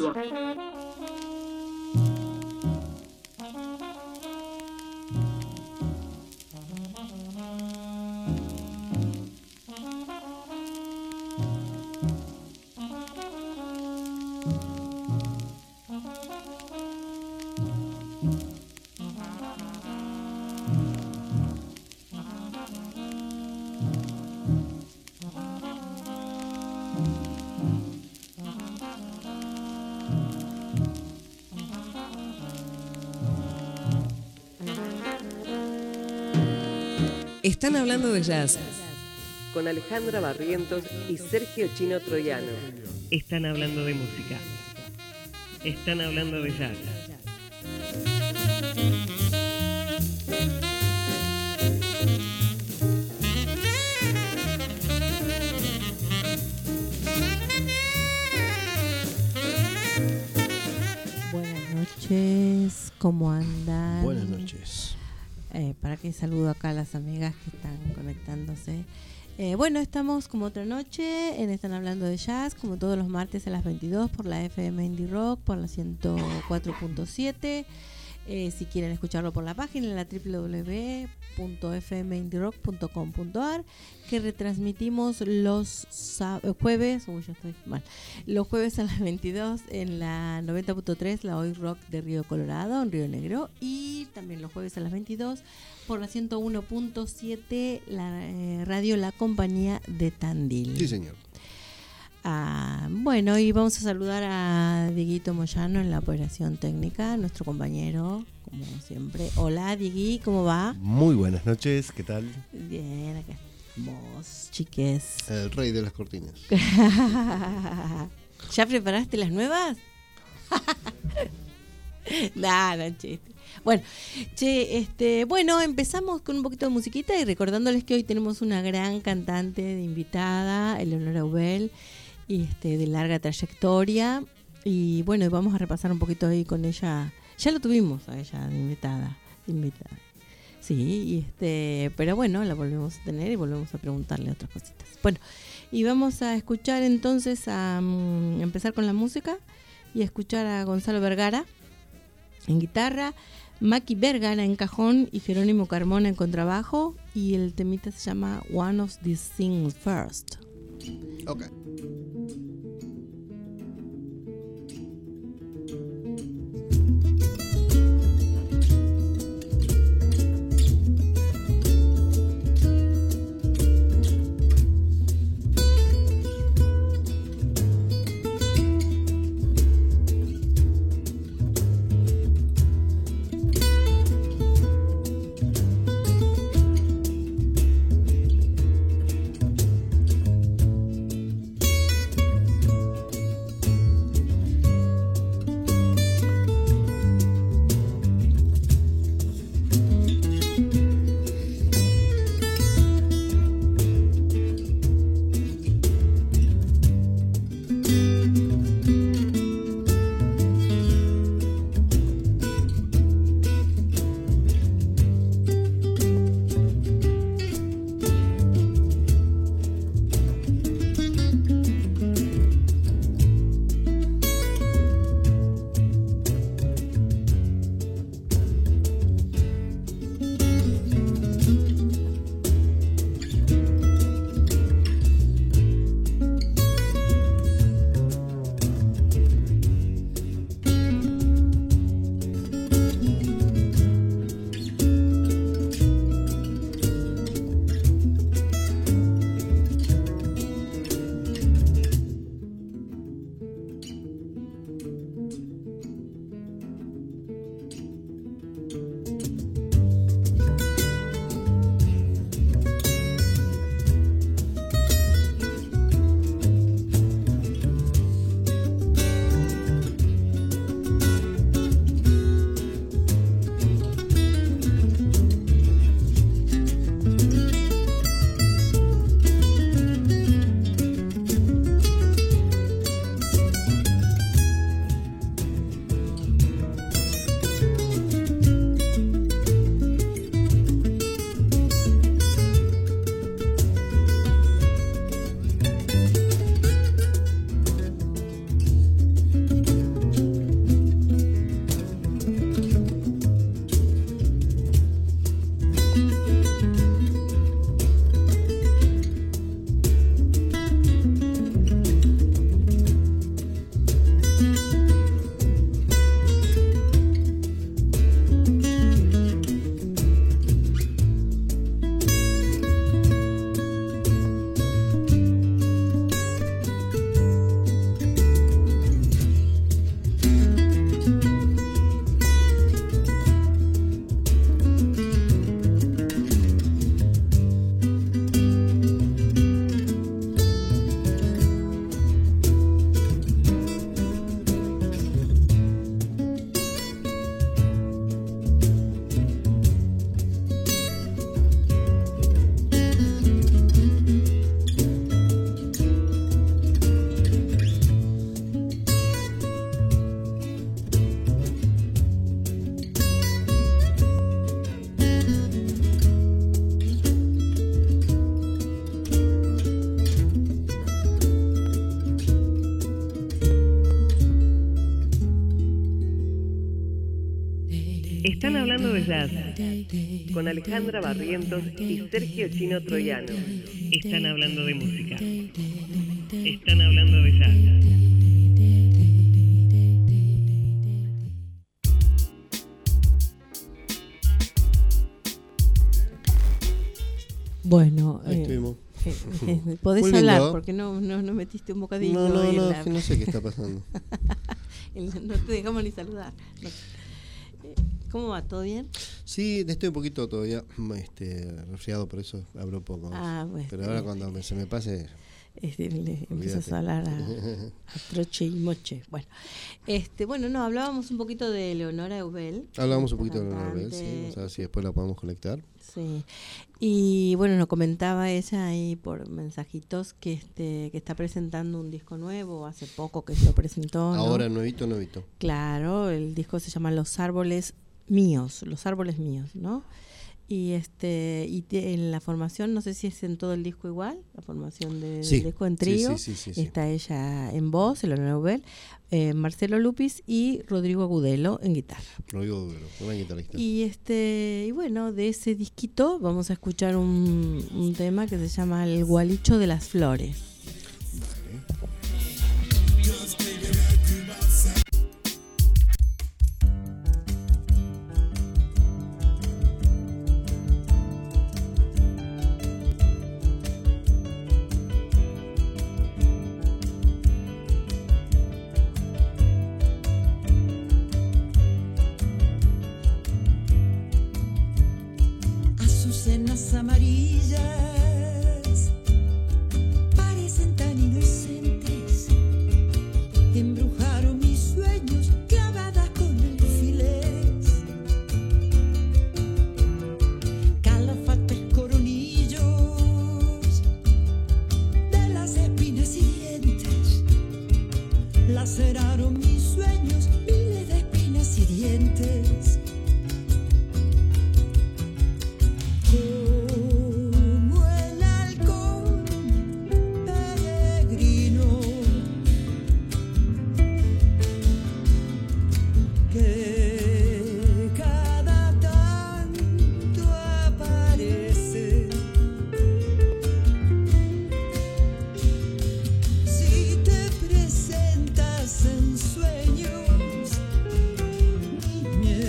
Están hablando de jazz con Alejandra Barrientos y Sergio Chino Troyano. Están hablando de música. Están hablando de jazz. Buenas noches, ¿cómo andan? Buenas noches. Para que saludo acá a las amigas que están conectándose. Bueno, estamos como otra noche en Están Hablando de Jazz, como todos los martes a las 22 por la FM Indie Rock, por la 104.7. Si quieren escucharlo por la página, en la www.fmindirock.com.ar, que retransmitimos los jueves, los jueves a las 22 en la 90.3, la Hoy Rock de Río Colorado, en Río Negro, y también los jueves a las 22 por la 101.7, la radio La Compañía de Tandil. Sí, señor. Bueno, y vamos a saludar a Dieguito Moyano en la operación técnica, nuestro compañero, como siempre. Hola, Diegui, ¿cómo va? Muy buenas noches, ¿qué tal? Bien, acá vos, chiques. El rey de las cortinas. ¿Ya preparaste las nuevas? No, chiste. Bueno, bueno, empezamos con un poquito de musiquita y recordándoles que hoy tenemos una gran cantante de invitada, Eleonora Ubel, y de larga trayectoria, y bueno, vamos a repasar un poquito ahí con ella. Ya lo tuvimos a ella de invitada. Sí, pero bueno, la volvemos a tener y volvemos a preguntarle otras cositas. Bueno, y vamos a escuchar entonces empezar con la música y a escuchar a Gonzalo Vergara en guitarra, Maki Vergara en cajón y Jerónimo Carmona en contrabajo, y el temita se llama One of These Things First. Okay. Están hablando de jazz. Con Alejandra Barrientos y Sergio Chino Troyano. Están hablando de música. Están hablando de jazz. Bueno, Ahí estuvimos. podés Muy hablar lindo. porque no metiste un bocadillo. No, en no, la- es que no sé qué está pasando. no te dejamos ni saludar. No. ¿Cómo va? ¿Todo bien? Sí, estoy un poquito todavía resfriado, por eso hablo poco. Bueno. Pero ahora cuando se me pase... Le empiezas a hablar a troche y moche. Bueno, no, hablábamos un poquito de Leonora Eubel. Hablamos un poquito de la cantante. novela, sí. Vamos a ver si después la podemos conectar. Sí. Y bueno, nos comentaba ella ahí por mensajitos que está presentando un disco nuevo, hace poco que se lo presentó, ¿no? Ahora nuevito. Claro, el disco se llama Los Árboles Míos, ¿no? Y en la formación, no sé si es en todo el disco igual, la formación del disco en trío. Sí. Está ella en voz, Leonora Eubel, Marcelo Lupis y Rodrigo Agudelo en guitarra. Rodrigo Agudelo, gran guitarrista. Y bueno, de ese disquito vamos a escuchar un tema que se llama El Gualicho de las Flores. Azucenas amarillas parecen tan inocentes, embrujaron mis sueños clavadas con alfileres, calafates coronillos de las espinas y dientes, laceraron mis sueños miles de espinas y dientes. Como el halcón peregrino que cada tanto aparece, si te presentas en sueños, mi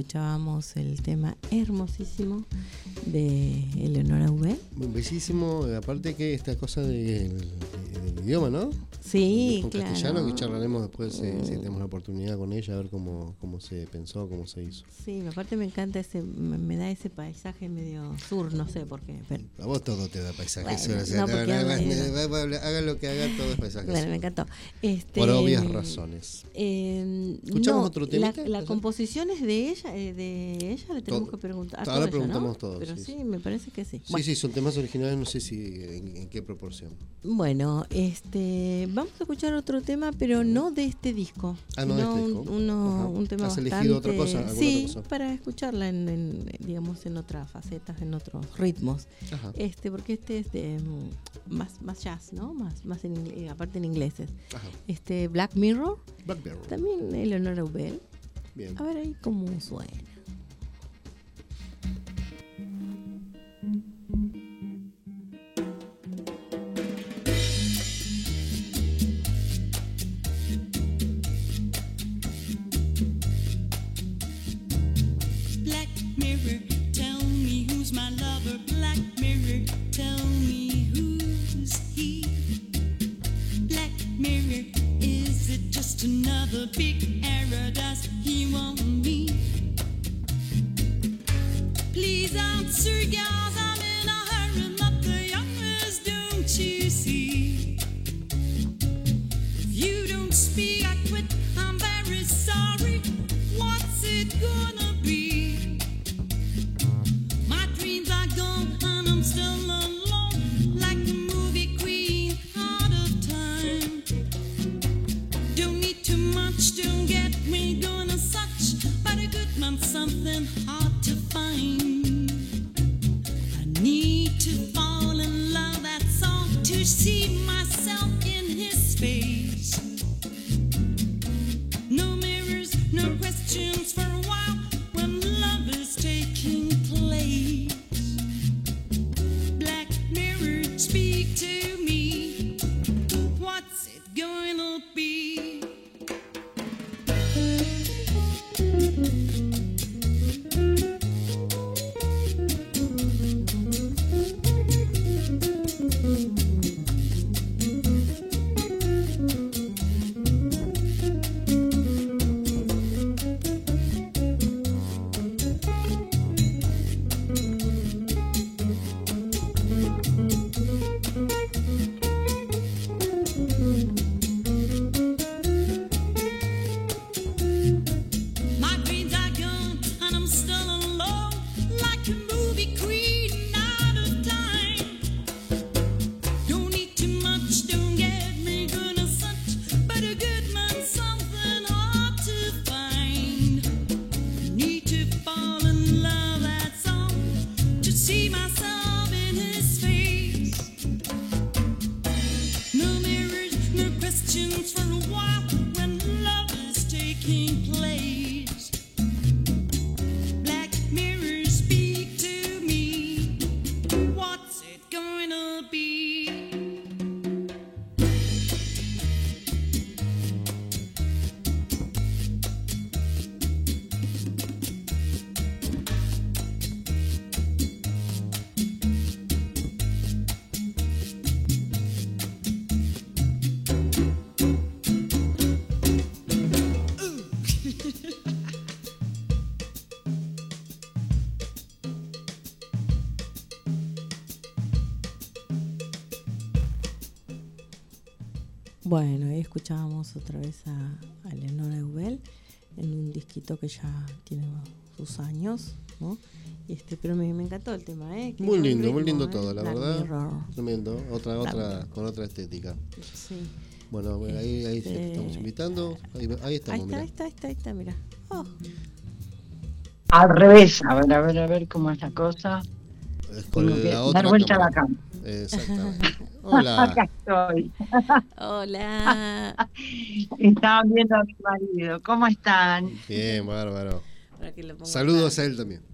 escuchábamos el tema hermosísimo de Eleonora Ubel. Bellísimo, aparte que esta cosa del idioma, ¿no? Sí, con claro. castellano, que charlaremos después si tenemos la oportunidad con ella, a ver cómo se pensó, cómo se hizo. Sí, aparte me encanta me da ese paisaje medio sur, no sé por qué. Pero, A vos todo te da paisaje. Bueno, no, porque haga lo que haga, todo es paisaje. bueno, me encantó. Por obvias razones. ¿Escuchamos otro temita? La composición es de ella, le tenemos que preguntar. Ahora Todo preguntamos ¿no? todos. Pero Sí, sí, me parece que sí. Sí, Bueno. sí, son temas originales, no sé si en qué proporción. Bueno, vamos a escuchar otro tema, pero no de este disco. Ah, no de este disco. Un tema ¿Has bastante... elegido otra cosa? Sí, otra cosa? para escucharla digamos, en otras facetas, en otros ritmos. Ajá. Porque es de más jazz, ¿no? Más en inglés, aparte en ingleses. Ajá. Black Mirror, Black Mirror. también Eleonora Ubel. Bien. A ver ahí cómo suena. Black mirror, tell me who's my lover. Black mirror, tell me who's he. Black mirror, is it just another big error? Does he want me? Please answer, girls, I'm in a hurry, not the youngers, don't you see? If you don't speak, I quit, I'm very sorry. What's it gonna be? My dreams are gone and I'm still alone, like a movie queen out of time. Don't need too much, don't get me going as such, but a good man's something hard to find. I need to fall in love, that's all, to see myself in his face. No mirrors, no questions for a while when love is taking place. Black mirror, speak to me. What's it going to be? My dreams are gone and I'm still alone, like a movie queen out of time. Don't need too much, don't get me good as such, but a good man's something hard to find. Need to fall in love, that's all, to see myself in his face. No mirrors, no questions for a while when love is taking place. Black mirror, speak to me. What's it going to be? Bueno, ahí escuchábamos otra vez a Eleonora Ubel en un disquito que ya tiene sus años, ¿no? Pero me encantó el tema, ¿eh? Qué Muy buen lindo, ritmo, muy lindo todo, la Black verdad. Mirror. Tremendo. Otra con otra estética. Sí. Bueno, ahí te estamos invitando. Ahí estamos, Ahí mirá. está, mira. Oh. Al revés, a ver cómo es la cosa. Es con Tengo que la otra dar vuelta a la cámara. cama. Exactamente. Hola. Acá estoy. Hola. Estaban viendo a mi marido. ¿Cómo están? Bien, bárbaro. Para que lo ponga Saludos acá. a él también.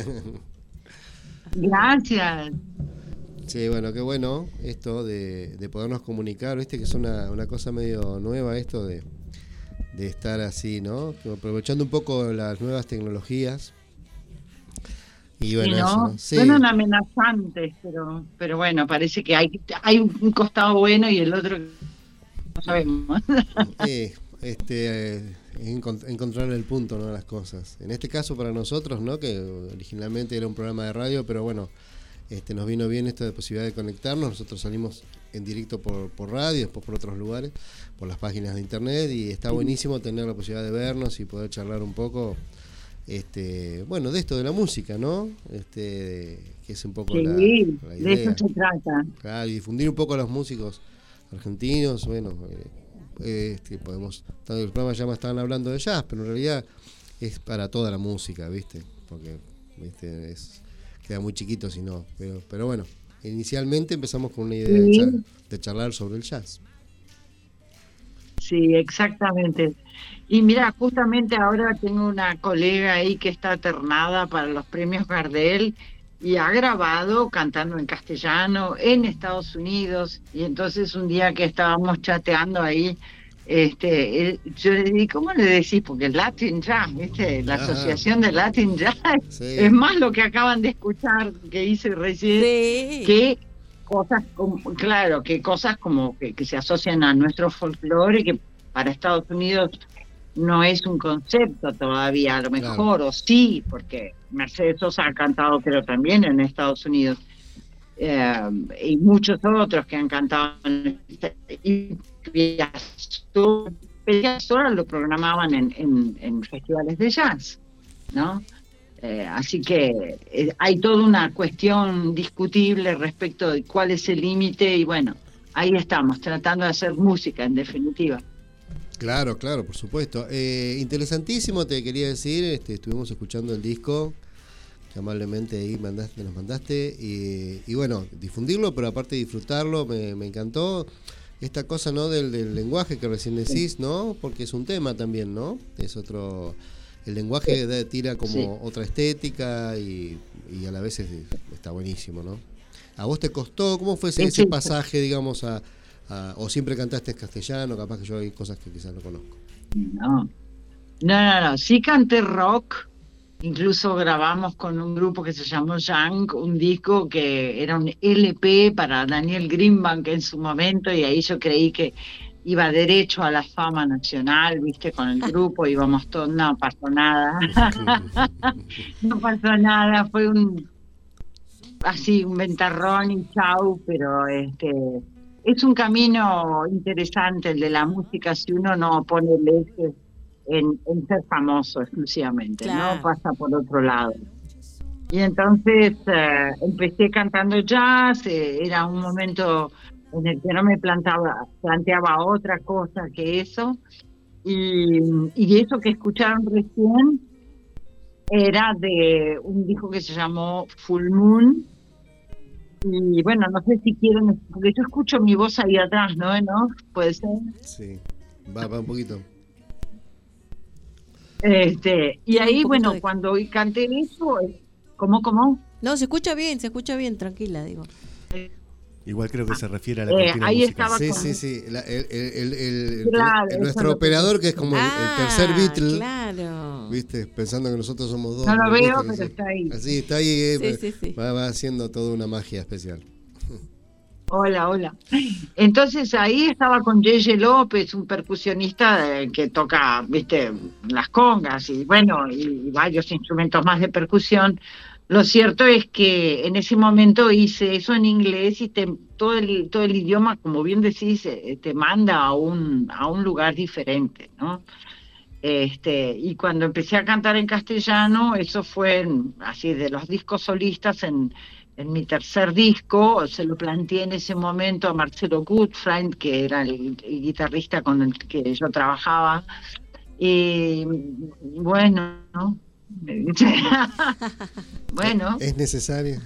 Gracias. Sí, bueno, qué bueno esto de podernos comunicar, viste que es una cosa medio nueva esto de de estar así, ¿no? Aprovechando un poco las nuevas tecnologías. Y bueno, Sí, eso, ¿no? ¿no? Sí. Suenan amenazantes, pero bueno, parece que hay un costado bueno y el otro no sabemos. Encontrar el punto, ¿no? Las cosas. En este caso para nosotros, ¿no? Que originalmente era un programa de radio, pero bueno, nos vino bien esto de posibilidad de conectarnos. Nosotros salimos en directo por radio, después por otros lugares, por las páginas de internet, y está buenísimo tener la posibilidad de vernos y poder charlar un poco, bueno, de esto de la música, ¿no? Que es un poco Sí, la idea. de eso se trata. Claro, y difundir un poco a los músicos argentinos. Bueno, podemos, el programa ya estaban hablando de jazz, pero en realidad es para toda la música, ¿viste? Porque queda muy chiquito si no, pero bueno, inicialmente empezamos con una idea de charlar sobre el jazz. Sí, exactamente. Y mira, justamente ahora tengo una colega ahí que está ternada para los premios Gardel y ha grabado cantando en castellano en Estados Unidos. Y entonces un día que estábamos chateando ahí, yo le dije, ¿cómo le decís? Porque el Latin Jazz, ¿viste? La asociación de Latin Jazz, sí. Es más lo que acaban de escuchar que hice recién, sí. Que cosas como que se asocian a nuestro folclore, que para Estados Unidos no es un concepto todavía, a lo mejor, claro. O sí, porque Mercedes Sosa ha cantado, pero también en Estados Unidos, y muchos otros que han cantado y ahora lo programaban en festivales de jazz, ¿no? Así que hay toda una cuestión discutible respecto de cuál es el límite, y bueno, ahí estamos, tratando de hacer música, en definitiva. Claro, por supuesto. Interesantísimo, te quería decir, estuvimos escuchando el disco que amablemente ahí nos mandaste, y bueno, difundirlo, pero aparte disfrutarlo, me encantó esta cosa, ¿no? Del lenguaje que recién decís, ¿no? Porque es un tema también, ¿no? Es otro... El lenguaje tira como otra estética y a la vez está buenísimo, ¿no? ¿A vos te costó? ¿Cómo fue ese pasaje, digamos, o siempre cantaste en castellano? Capaz que yo hay cosas que quizás no conozco. No. Sí canté rock. Incluso grabamos con un grupo que se llamó Young, un disco que era un LP para Daniel Greenbank en su momento, y ahí yo creí que iba derecho a la fama nacional, viste, con el grupo, íbamos todos, no pasó nada. No pasó nada, fue un ventarrón y chau, pero es un camino interesante el de la música si uno no pone el eje en ser famoso exclusivamente, claro. No pasa por otro lado. Y entonces empecé cantando jazz, era un momento en el que no me planteaba otra cosa que eso, y eso que escucharon recién era de un disco que se llamó Full Moon, y bueno, no sé si quieren, porque yo escucho mi voz ahí atrás, ¿no? ¿Puede ser? Sí, va un poquito. Y ahí, bueno, cuando canté eso, ¿cómo? No, se escucha bien, tranquila, digo. Igual creo que se refiere a la cortina ahí musical. Sí. Nuestro operador, que es como el tercer Beatle. Claro. ¿Viste? Pensando que nosotros somos dos. No lo veo, pero está ahí. Así, está ahí. Sí. Va haciendo toda una magia especial. Hola. Entonces ahí estaba con Yeye López, un percusionista que toca, viste, las congas y bueno, y varios instrumentos más de percusión. Lo cierto es que en ese momento hice eso en inglés y todo el idioma, como bien decís, te manda a un lugar diferente, ¿no? Y cuando empecé a cantar en castellano, eso fue así de los discos solistas en mi tercer disco, se lo planteé en ese momento a Marcelo Goodfriend, que era el guitarrista con el que yo trabajaba, y bueno, ¿no? Bueno. Es necesario.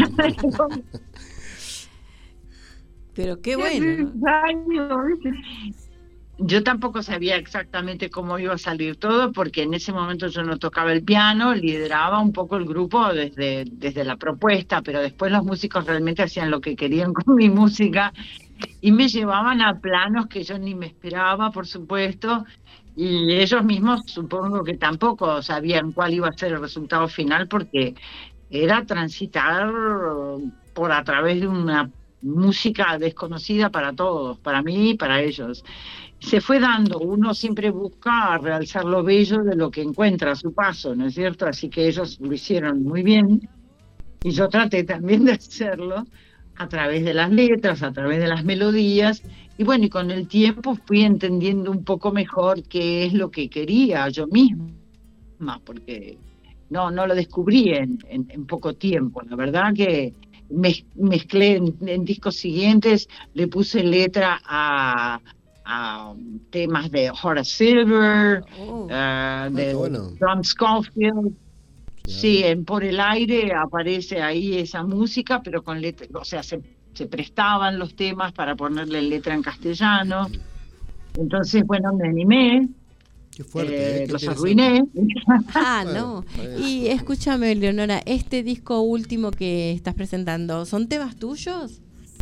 Pero qué bueno, ¿no? Yo tampoco sabía exactamente cómo iba a salir todo, porque en ese momento yo no tocaba el piano, lideraba un poco el grupo desde la propuesta, pero después los músicos realmente hacían lo que querían con mi música y me llevaban a planos que yo ni me esperaba, por supuesto, Y ellos mismos supongo que tampoco sabían cuál iba a ser el resultado final, porque era transitar por a través de una música desconocida para todos, para mí y para ellos. Se fue dando, uno siempre busca realzar lo bello de lo que encuentra a su paso, ¿no es cierto? Así que ellos lo hicieron muy bien y yo traté también de hacerlo a través de las letras, a través de las melodías, y bueno, y con el tiempo fui entendiendo un poco mejor qué es lo que quería yo misma, porque no lo descubrí en poco tiempo. La verdad que mezclé en discos siguientes, le puse letra a temas de Horace Silver, de bueno. John Scofield. Claro. Sí, en Por el Aire aparece ahí esa música, pero con letra, o sea, se prestaban los temas para ponerle letra en castellano. Entonces, bueno, me animé. Qué fuerte, qué los interesante. arruiné. Ah, Bueno, no. está bien. Y escúchame, Leonora, este disco último que estás presentando, ¿son temas tuyos?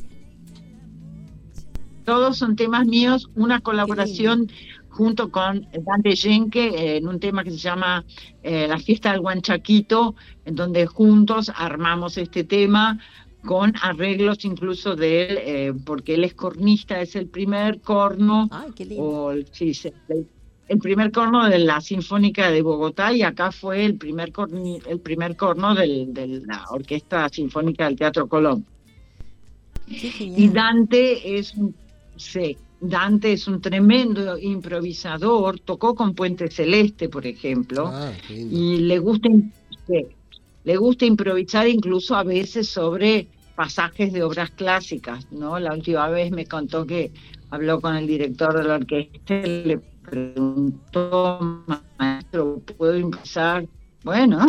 Todos son temas míos, una colaboración junto con Dante Genque en un tema que se llama La Fiesta del Huanchaquito, en donde juntos armamos este tema con arreglos incluso de él, porque él es cornista, es el primer corno, Ay, qué lindo. el primer corno de la Sinfónica de Bogotá, y acá fue el primer corno de la Orquesta Sinfónica del Teatro Colón. Qué genial. Y Dante es un tremendo improvisador, tocó con Puente Celeste, por ejemplo, Qué lindo. y le gusta improvisar incluso a veces sobre pasajes de obras clásicas, ¿no? La última vez me contó que habló con el director de la orquesta y le preguntó, maestro, ¿puedo improvisar? Bueno,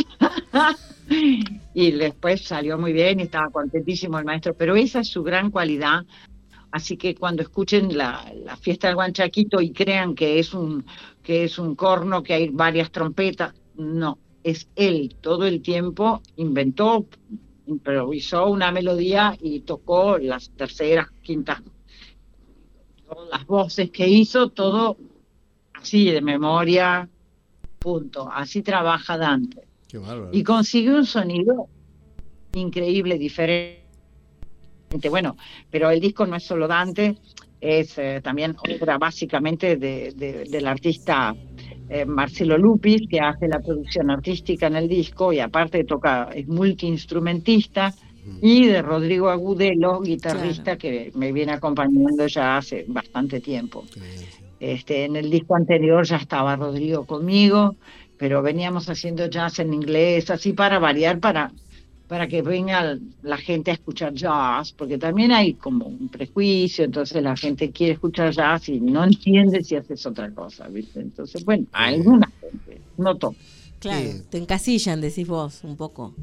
y después salió muy bien y estaba contentísimo el maestro, pero esa es su gran cualidad. Así que cuando escuchen la fiesta del Huanchaquito y crean que es un corno, que hay varias trompetas, no, es él todo el tiempo inventó, improvisó una melodía y tocó las terceras, quintas, todas las voces que hizo, todo así de memoria, punto. Así trabaja Dante. Qué bárbaro. Y consiguió un sonido increíble, diferente. Bueno, pero el disco no es solo Dante, es también obra básicamente del artista Marcelo Lupis, que hace la producción artística en el disco y aparte es multiinstrumentista, y de Rodrigo Agudelo, guitarrista, que me viene acompañando ya hace bastante tiempo. Qué bien, sí. En el disco anterior ya estaba Rodrigo conmigo, pero veníamos haciendo jazz en inglés, así para variar, para que venga la gente a escuchar jazz, porque también hay como un prejuicio, entonces la gente quiere escuchar jazz y no entiende si haces otra cosa, ¿viste? Entonces, bueno, a alguna gente, no todo. Claro, Sí. te encasillan, decís vos, un poco.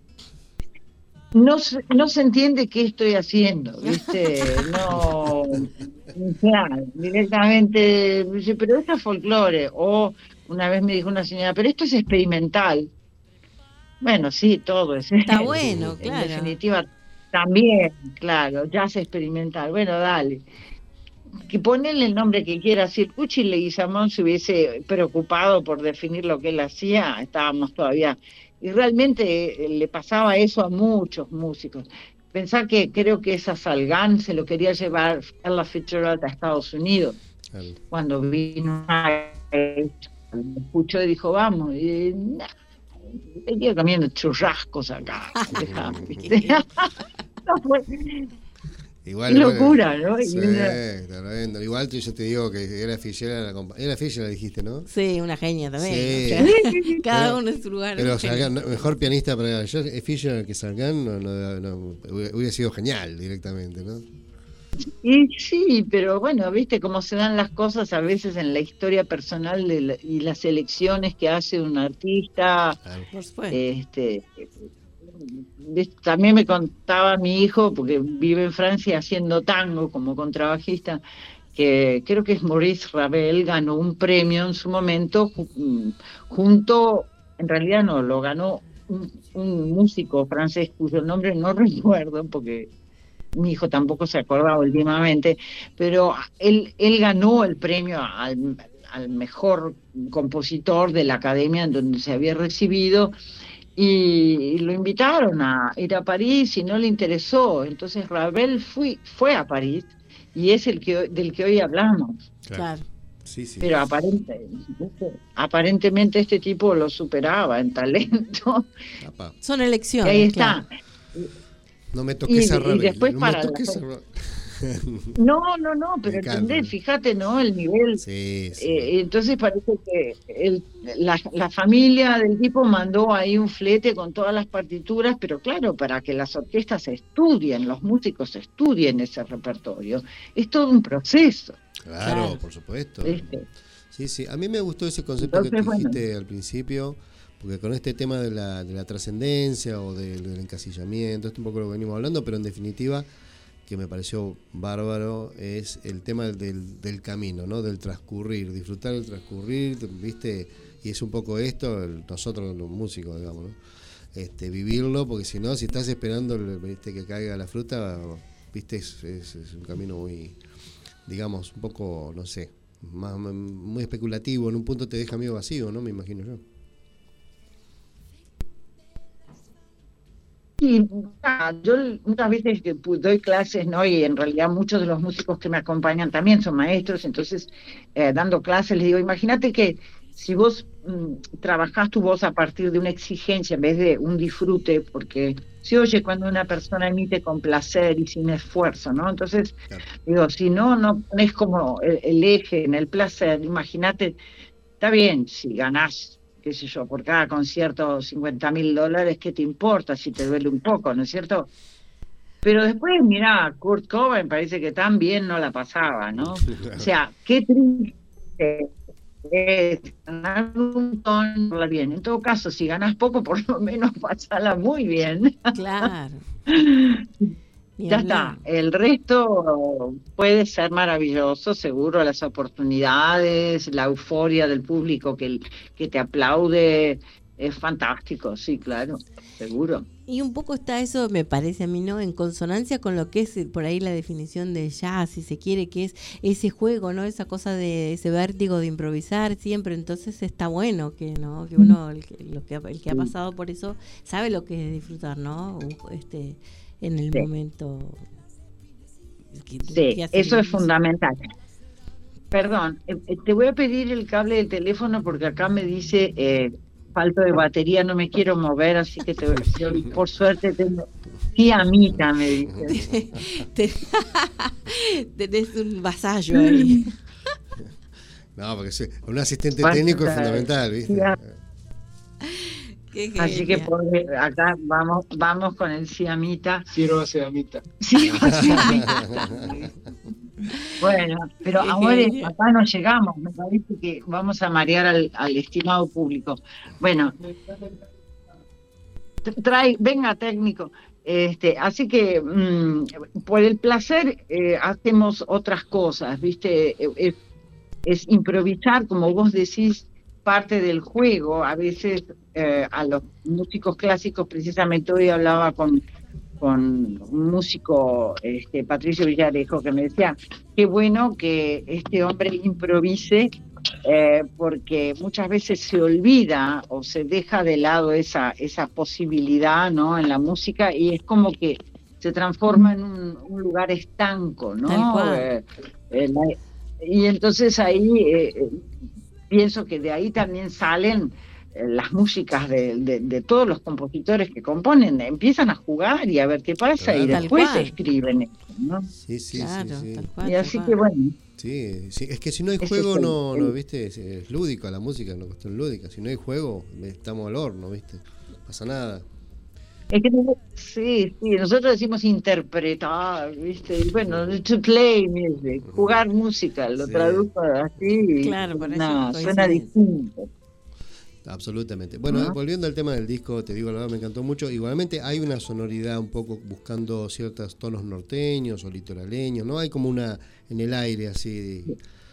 No se entiende qué estoy haciendo, ¿viste? No, claro, directamente, dice, pero esto es folclore, o una vez me dijo una señora, pero esto es experimental. Bueno, sí, todo es. Está bueno, En claro. definitiva, también, claro, jazz experimental. Bueno, dale. Que ponele el nombre que quiera. Si el Cuchi Leguizamón se hubiese preocupado por definir lo que él hacía, estábamos todavía. Y realmente le pasaba eso a muchos músicos. Pensar que creo que esa Salgán se lo quería llevar Ella Fitzgerald a Estados Unidos. Claro. Cuando vino a escuchó y dijo, vamos. Y, venía comiendo churrascos acá. ¿Viste? No, fue Igual, locura, ¿no? Sí, Y una- tremendo. Igual yo te digo que era Fischer, era Fischer, dijiste, ¿no? Sí, una genia también. Sí. O sea, cada Pero- uno en su lugar. Pero un genio. Salgán, mejor pianista para yo, Fischer que Salgán, no, hubiera sido genial directamente, ¿no? Y sí, pero bueno, viste cómo se dan las cosas a veces en la historia personal y las elecciones que hace un artista. Claro. Por supuesto. También me contaba mi hijo, porque vive en Francia haciendo tango como contrabajista, que creo que es Maurice Ravel, ganó un premio en su momento junto, en realidad no, lo ganó un músico francés cuyo nombre no recuerdo porque mi hijo tampoco se acordaba últimamente, pero él ganó el premio al mejor compositor de la academia en donde se había recibido, y lo invitaron a ir a París y no le interesó. Entonces Ravel fue a París y es del que hoy hablamos. Claro. Sí, sí. Pero aparentemente este tipo lo superaba en talento. Apa, Son Y elecciones. ahí está. claro. no me toques a Ravel. Y después no para me toques a Ravel. No, pero encanta. entendés, fíjate, ¿no? El nivel. Sí, sí. Entonces parece que la familia del tipo mandó ahí un flete con todas las partituras, pero claro, para que las orquestas estudien, los músicos estudien ese repertorio, es todo un proceso. Claro, por supuesto. ¿Viste? Sí, sí. A mí me gustó ese concepto que tú Entonces, dijiste al principio, porque con este tema de la trascendencia o del encasillamiento, esto es un poco lo que venimos hablando, pero en definitiva, que me pareció bárbaro, es el tema del camino, ¿no? Del transcurrir, disfrutar del transcurrir, ¿viste? Y es un poco esto, nosotros los músicos, digamos, ¿no? Vivirlo, porque si no, si estás esperando, ¿viste? Que caiga la fruta, ¿viste? Es un camino muy, digamos, un poco, no sé, muy especulativo, en un punto te deja medio vacío, ¿no? Me imagino yo. Y yo muchas veces que doy clases, ¿no? Y en realidad muchos de los músicos que me acompañan también son maestros, entonces dando clases les digo, imagínate que si vos trabajás tu voz a partir de una exigencia en vez de un disfrute, porque se oye cuando una persona emite con placer y sin esfuerzo, ¿no? Entonces, Claro. digo, si no es como el eje en el placer, imagínate, está bien, si ganás, qué sé yo, por cada concierto $50.000, ¿qué te importa si te duele un poco, ¿no es cierto? Pero después, mirá, Kurt Cobain parece que tan bien no la pasaba, ¿no? O sea, qué triste es ganar un montón, bien. En todo caso, si ganás poco, por lo menos pasala muy bien. Claro. Ni Ya hablar. está, el resto puede ser maravilloso, seguro, las oportunidades, la euforia del público que te aplaude, es fantástico, sí, claro, seguro. Y un poco está eso, me parece a mí, ¿no? En consonancia con lo que es por ahí la definición de jazz, si se quiere, que es ese juego, ¿no? Esa cosa de ese vértigo de improvisar siempre. Entonces está bueno que, ¿no? Que uno, el que ha pasado por eso, sabe lo que es disfrutar, ¿no? En el Sí. momento. Sí, que hace eso es música. fundamental. Perdón, te voy a pedir el cable del teléfono porque acá me dice falta de batería, no me quiero mover, así que por suerte tengo... Sí, amita, me dice. Tenés un vasallo ahí. No, porque un asistente Basta, técnico es fundamental, ¿viste? Sí, Qué así que genial. acá vamos con el siamita. Sirva amita. Siamita. Bueno, pero Qué amores, genial. acá no llegamos, me parece que vamos a marear al estimado público. Bueno, venga técnico. Así que por el placer hacemos otras cosas, ¿viste? Es improvisar, como vos decís, parte del juego. A veces a los músicos clásicos, precisamente hoy hablaba con un músico, Patricio Villarejo, que me decía, qué bueno que este hombre improvise, porque muchas veces se olvida o se deja de lado esa posibilidad, ¿no? En la música, y es como que se transforma en un lugar estanco, ¿no? Tal cual. Y entonces ahí pienso que de ahí también salen las músicas de todos los compositores que componen, empiezan a jugar y a ver qué pasa, y Claro. después Tal cual. escriben esto, ¿no? Sí, Claro, sí. tal cual. Y tal así cual. que bueno, Sí, es que si no hay Ese juego, es el- no, el- ¿viste? Es lúdico la música, es una cuestión lúdica. Si no hay juego, estamos al horno, ¿viste? No pasa nada. es que sí, nosotros decimos interpretar, ¿viste? Y bueno, to play music, jugar música, lo Sí. traduzco así y Claro, por eso no, suena coinciden. distinto. Absolutamente. Bueno, ¿No? volviendo al tema del disco, te digo, la verdad me encantó mucho. Igualmente hay una sonoridad un poco buscando ciertos tonos norteños o litoraleños, ¿no? Hay como una en el aire así,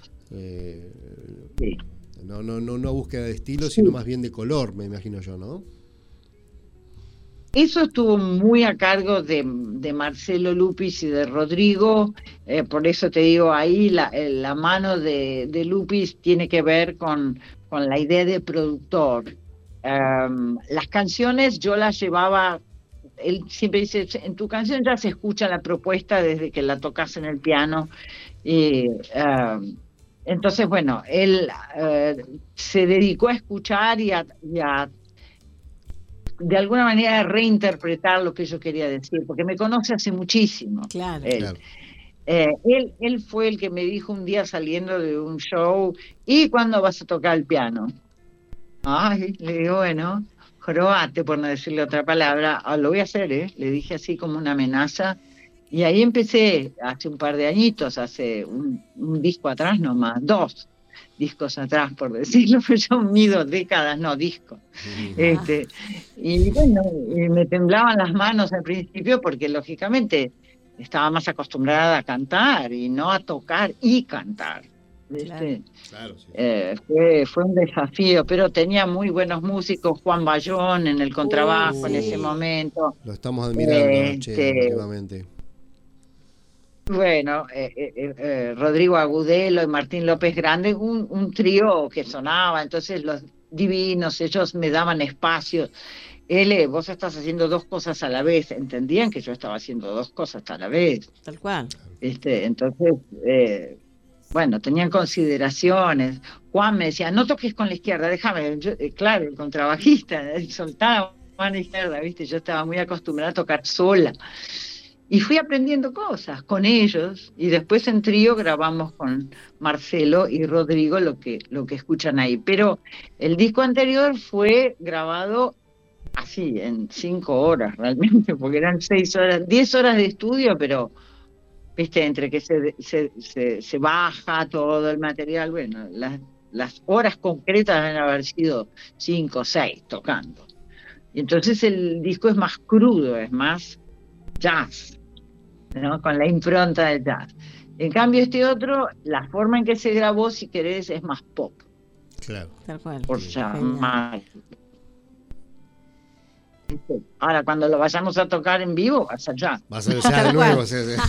Sí. no búsqueda de estilo, sino más bien de color, me imagino yo, ¿no? Eso estuvo muy a cargo de Marcelo Lupis y de Rodrigo, por eso te digo, ahí la mano de Lupis tiene que ver con la idea de productor. Las canciones yo las llevaba, él siempre dice, en tu canción ya se escucha la propuesta desde que la tocas en el piano. Y, entonces, bueno, él se dedicó a escuchar y a de alguna manera reinterpretar lo que yo quería decir, porque me conoce hace muchísimo. Claro. Claro. Él fue el que me dijo un día saliendo de un show, ¿y cuándo vas a tocar el piano? Ay, le digo, bueno, jorobate, por no decirle otra palabra. Lo voy a hacer, le dije así como una amenaza. Y ahí empecé, hace un par de añitos, hace un disco atrás nomás, 2 discos atrás, por decirlo, pero yo mido décadas, no discos. Y bueno, me temblaban las manos al principio porque lógicamente estaba más acostumbrada a cantar y no a tocar y cantar. ¿Viste? Claro, sí. Fue un desafío, pero tenía muy buenos músicos, Juan Bayón en el contrabajo en ese momento. Lo estamos admirando, che, últimamente. Bueno, Rodrigo Agudelo y Martín López Grande, un trío que sonaba, entonces los divinos, ellos me daban espacio. Vos estás haciendo 2 cosas a la vez, entendían que yo estaba haciendo 2 cosas a la vez. Tal cual. Entonces, bueno, tenían consideraciones. Juan me decía, no toques con la izquierda, déjame. Claro, el contrabajista, soltaba la mano izquierda, ¿viste? Yo estaba muy acostumbrada a tocar sola. Y fui aprendiendo cosas con ellos, y después en trío grabamos con Marcelo y Rodrigo lo que escuchan ahí. Pero el disco anterior fue grabado así, en 5 horas realmente, porque eran 6 horas, 10 horas de estudio, pero viste, entre que se baja todo el material, bueno, las horas concretas deben haber sido 5 o 6 tocando. Y entonces el disco es más crudo, es más jazz, ¿no? Con la impronta del jazz. En cambio este otro, la forma en que se grabó, si querés, es más pop. Claro. Tal cual. Por llamar. Ahora, cuando lo vayamos a tocar en vivo, vas allá. Vas a ya de nuevo.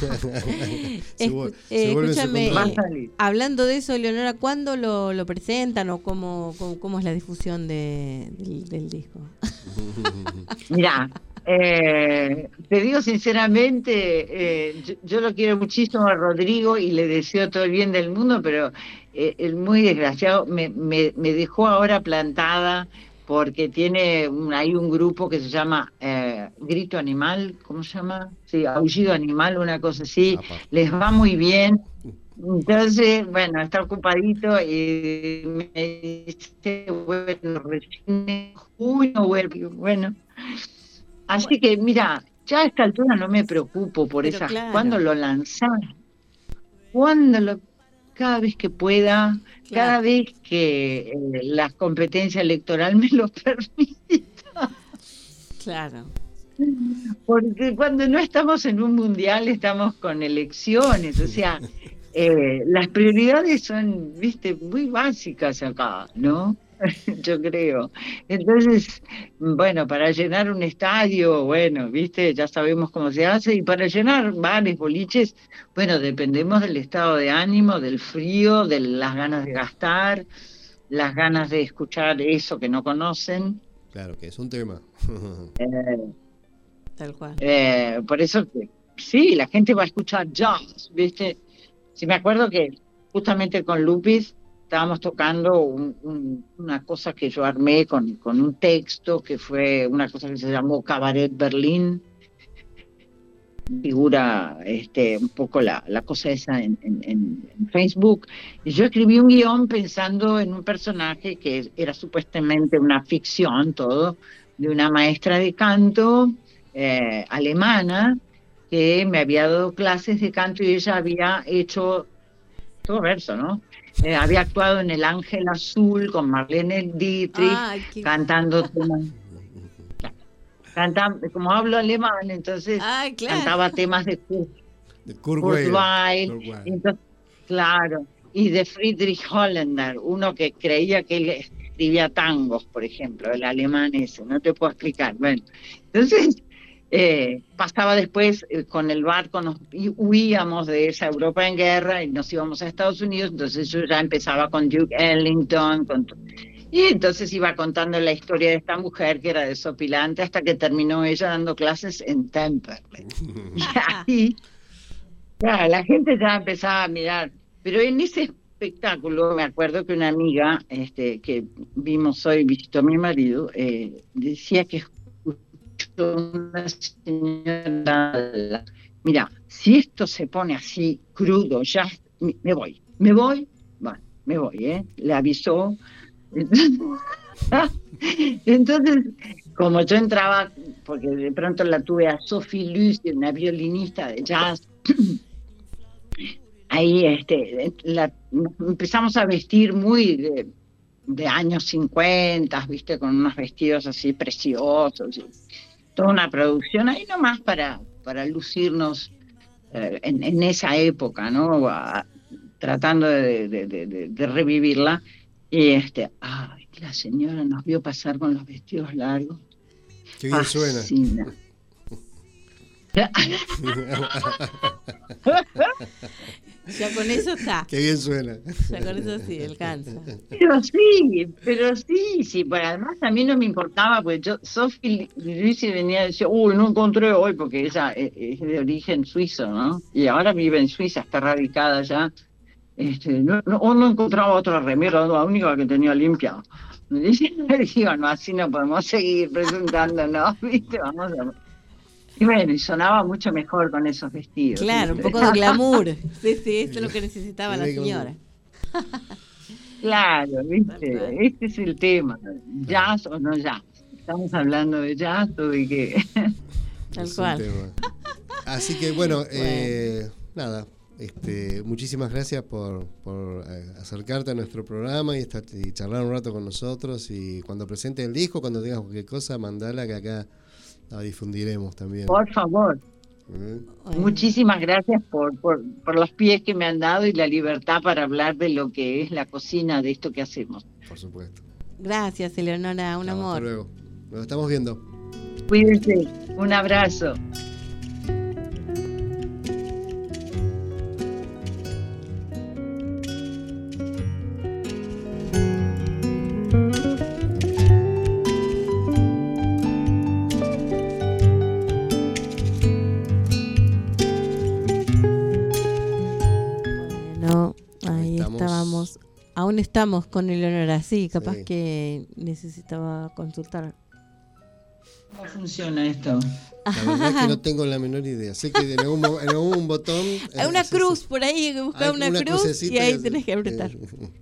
Escúchame, Va a salir. hablando de eso, Leonora, ¿cuándo lo presentan o cómo es la difusión del disco? Mirá, te digo sinceramente, yo lo quiero muchísimo a Rodrigo y le deseo todo el bien del mundo, pero el muy desgraciado me dejó ahora plantada porque hay un grupo que se llama Grito Animal, ¿cómo se llama? Sí, Aullido Animal, una cosa así. Les va muy bien. Entonces, bueno, está ocupadito y me dice, bueno, recién en junio vuelve, bueno. Así que, mira, ya a esta altura no me preocupo por Pero esas. claro. ¿Cuándo lo lanzás? Cada vez que pueda, cada vez que la competencia electoral me lo permita. Claro. Porque cuando no estamos en un mundial, estamos con elecciones, o sea, las prioridades son, viste, muy básicas acá, ¿no? Yo creo. Entonces, bueno, para llenar un estadio, bueno, viste, ya sabemos cómo se hace, y para llenar bares, boliches, bueno, dependemos del estado de ánimo, del frío, de las ganas de gastar, las ganas de escuchar eso que no conocen. Claro, que es un tema. Tal cual. Por eso que sí, la gente va a escuchar jazz, ¿viste? Sí, me acuerdo que justamente con Lupis estábamos tocando una cosa que yo armé con un texto, que fue una cosa que se llamó Cabaret Berlín. Figura un poco la cosa esa en Facebook. Y yo escribí un guión pensando en un personaje que era supuestamente una ficción, todo, de una maestra de canto alemana que me había dado clases de canto y ella había hecho todo verso, ¿no? Había actuado en El Ángel Azul con Marlene Dietrich, cantando temas. Como hablo alemán, entonces cantaba temas de Kurt Weill, entonces, claro, y de Friedrich Holländer, uno que creía que él escribía tangos, por ejemplo, el alemán ese, no te puedo explicar. Bueno, entonces pasaba después con el barco, huíamos de esa Europa en guerra y nos íbamos a Estados Unidos, entonces yo ya empezaba con Duke Ellington, y entonces iba contando la historia de esta mujer que era desopilante hasta que terminó ella dando clases en Temperley. Y ahí, claro, la gente ya empezaba a mirar, pero en ese espectáculo me acuerdo que una amiga que vimos hoy, visitó a mi marido, decía que escuchó una señora, mira, si esto se pone así crudo, ya me voy, bueno, me voy, le avisó. Entonces, como yo entraba, porque de pronto la tuve a Sophie Luce, una violinista de jazz, ahí empezamos a vestir muy de años 50, viste, con unos vestidos así preciosos, y toda una producción ahí nomás para lucirnos en esa época, ¿no? Tratando de revivirla. Y ay, la señora nos vio pasar con los vestidos largos. Qué bien suena. Ya con eso está. Qué bien suena. Ya con eso sí, alcanza. Pero sí, pues además a mí no me importaba, pues Sophie Luisi venía y decía, uy, no encontré hoy, porque ella es de origen suizo, ¿no? Y ahora vive en Suiza, está radicada ya. No encontraba otra remera, la única que tenía limpia. Me digo, no, así no podemos seguir presentándonos, ¿viste? Vamos a... Y bueno, y sonaba mucho mejor con esos vestidos. Claro, ¿viste? un poco de glamour. Sí, eso es lo que necesitaba la señora. Claro, ¿viste? Este es el tema. ¿Jazz o no jazz? ¿Estamos hablando de jazz o de qué? Tal cual. Así que bueno. Nada. Muchísimas gracias por acercarte a nuestro programa y charlar un rato con nosotros, y cuando presentes el disco, cuando tengas cualquier cosa, mandala, que acá la difundiremos también. Por favor. Muchísimas gracias por los pies que me han dado y la libertad para hablar de lo que es la cocina, de esto que hacemos. Por supuesto. Gracias, Eleonora, un amor. Hasta luego. Nos estamos viendo. Cuídense, un abrazo. Aún estamos con Eleonora, sí, capaz que necesitaba consultar. ¿Cómo funciona esto? La verdad es que no tengo la menor idea. Sé que en algún botón... Hay una cruz por ahí, hay que buscar una cruz y ahí tenés que apretar.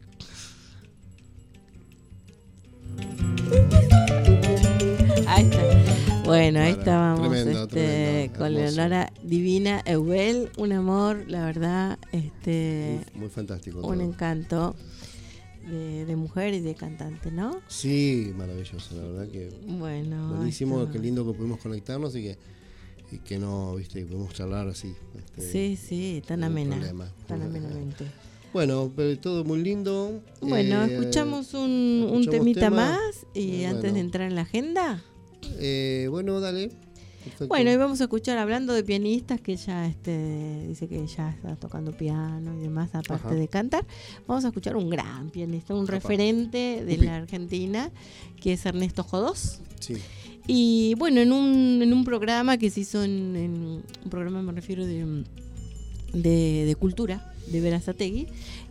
Ahí está. Bueno, ahí estábamos tremendo, con Eleonora Divina Eubel, un amor, la verdad, muy fantástico. Un encanto de mujer y de cantante, ¿no? Sí, maravilloso, la verdad que bueno, buenísimo, qué lindo que pudimos conectarnos y que no, viste, pudimos charlar así. Sí, tan amenamente. Bueno, pero todo muy lindo. Bueno, escuchamos un temita más y antes de entrar en la agenda. Bueno, dale. Perfecto. Bueno, y vamos a escuchar, hablando de pianistas, que ella dice que ya está tocando piano y demás, aparte de cantar. Vamos a escuchar un gran pianista, un referente de la Argentina, que es Ernesto Jodós. Sí. Y bueno, en un programa que se hizo, en un programa, me refiero, de cultura, de Berazategui,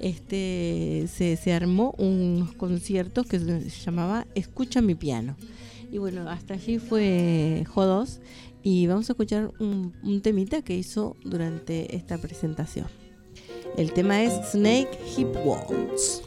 se armó unos conciertos que se llamaba Escucha mi piano. Y bueno, hasta allí fue Jodós, y vamos a escuchar un temita que hizo durante esta presentación. El tema es Snake Hip Waltz.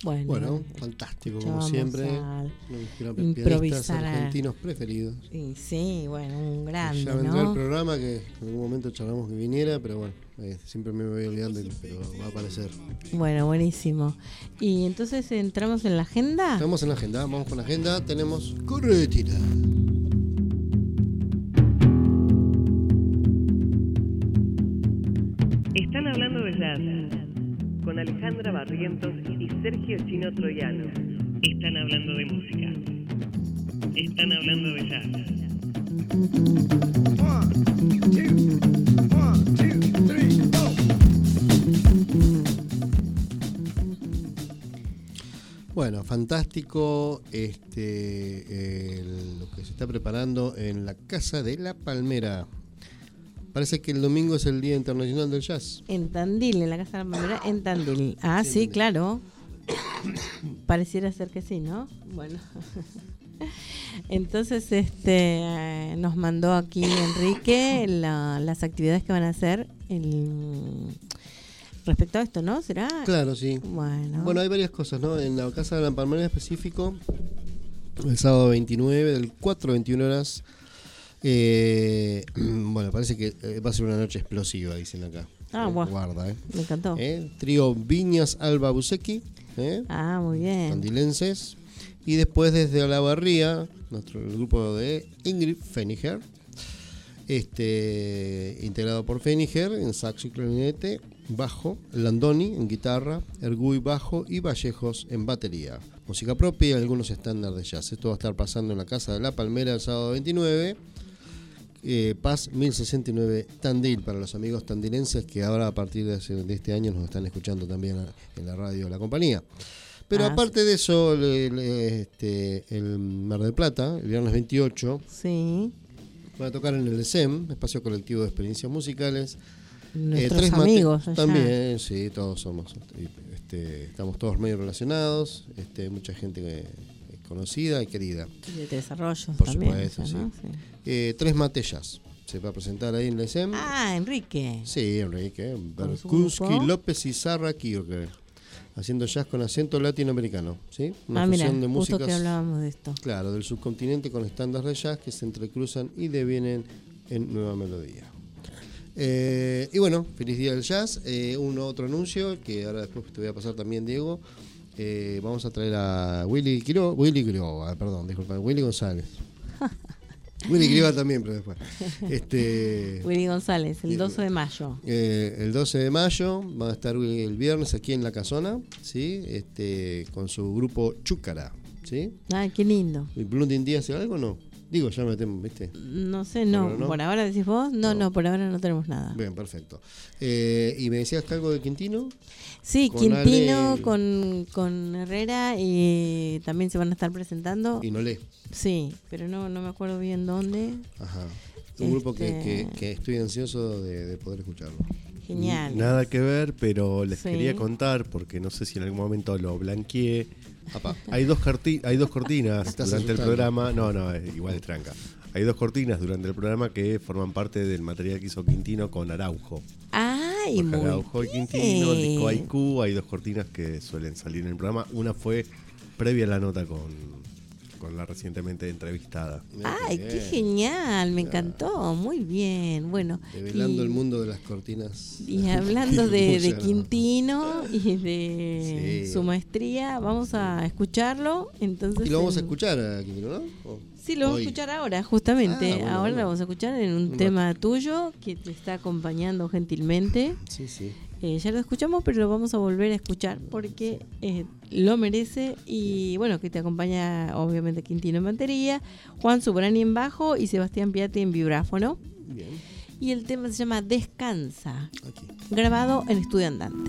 Bueno, fantástico, como escuchábamos siempre. al Uno de los improvisar pianistas argentinos preferidos. Y sí, bueno, un grande, Ya vendrá el ¿no? programa que en algún momento charlamos que viniera, pero bueno, siempre me voy olvidando, pero va a aparecer. Bueno, buenísimo. Y entonces entramos en la agenda. Estamos en la agenda, vamos con la agenda, tenemos corretina. Están hablando de jazz con Alejandra Barrientos y Sergio Chino Troyano. Están hablando de música. Están hablando de jazz. Bueno, fantástico lo que se está preparando en la Casa de la Palmera. Parece que el domingo es el Día Internacional del Jazz. En Tandil, en la Casa de la Palmera, en Tandil. Ah, sí, claro. Pareciera ser que sí, ¿no? Bueno. Entonces, nos mandó aquí Enrique las actividades que van a hacer respecto a esto, ¿no? ¿Será? Claro, sí. Bueno, Hay varias cosas, ¿no? En la Casa de la Palmera en específico, el sábado 29, del 4 a 21 horas. Parece que va a ser una noche explosiva, dicen acá. Bueno. Guarda, me encantó. Trío Viñas Alba Busecki, Muy bien. tandilenses. Y después desde Olavarría, el grupo de Ingrid Feniger, integrado por Feniger en saxo y clarinete, bajo, Landoni en guitarra, Erguy bajo y Vallejos en batería. Música propia y algunos estándares de jazz. Esto va a estar pasando en la Casa de la Palmera el sábado 29. Paz 1069 Tandil, para los amigos tandilenses que ahora a partir de este año nos están escuchando también en la radio de la compañía. Pero aparte de eso, el Mar del Plata, el viernes 28, sí, va a tocar en el ESEM, Espacio Colectivo de Experiencias Musicales. Nuestros amigos allá. También, sí, todos somos, estamos todos medio relacionados, mucha gente conocida y querida. Y de desarrollo Por también. supuesto, ¿no? Sí. Tres Matellas se va a presentar ahí en el ESEM. Enrique. Sí, Enrique. Con su Berkuski, grupo. López y Sarra Kirker. Haciendo jazz con acento latinoamericano. ¿Sí? Una Mira, fusión de justo músicas. que hablábamos de esto. Claro, del subcontinente con estándares de jazz que se entrecruzan y devienen en nueva melodía. Y bueno, feliz día del jazz. Otro anuncio que ahora después te voy a pasar también, Diego. Vamos a traer a Willy González. Willy Quiroga también, pero después. Willy González, el 12 de mayo. El 12 de mayo va a estar el viernes aquí en La Casona, ¿sí? Con su grupo Chúcara, ¿sí? Ay, qué lindo. ¿Y Blundin Díaz hace algo o no? Digo, ya metemos, ¿viste? No sé, no. ¿no? ¿Por ahora decís vos? No, por ahora no tenemos nada. Bien, perfecto. ¿Y me decías que algo de Quintino? Sí, Con Quintino Ale... con Herrera y también se van a estar presentando. Y Nolé. Sí, pero no me acuerdo bien dónde. Ajá. Un grupo que estoy ansioso de poder escucharlo. Genial. Nada que ver, pero les Sí. quería contar, porque no sé si en algún momento lo blanqueé. Hay dos cortinas Estás durante el asustando. programa. No, igual es tranca. Hay dos cortinas durante el programa que forman parte del material que hizo Quintino con Araujo. Ay, Jorge muy Araujo y bien. Quintino, el disco Haiku. Hay dos cortinas que suelen salir en el programa. Una fue previa a la nota con la recientemente entrevistada. Ay, qué genial, me encantó, muy bien. Bueno, Develando el mundo de las cortinas. Y hablando de Mucha- Quintino y de Sí. su maestría, vamos a escucharlo. Entonces, Y lo vamos a escuchar a Quintino, ¿no? Sí, lo vamos a Hoy. escuchar ahora, justamente. Bueno, Ahora bueno. lo vamos a escuchar en un Un tema tuyo que te está acompañando gentilmente. Sí, sí. Ya lo escuchamos, pero lo vamos a volver a escuchar porque lo merece. Y bueno, que te acompaña obviamente Quintino en batería, Juan Subrani en bajo y Sebastián Piatti en vibráfono. Bien. Y el tema se llama Descansa, Aquí. grabado en estudio andante.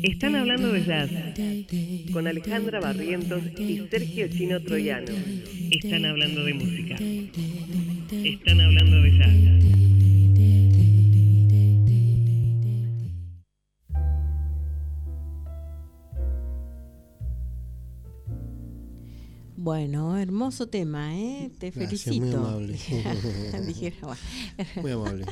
Están hablando de jazz con Alejandra Barrientos y Sergio Chino Troyano. Están hablando de música. Están hablando de jazz. Bueno, hermoso tema, ¿eh? Te Gracias, felicito. muy amable. Dijera, Muy amable.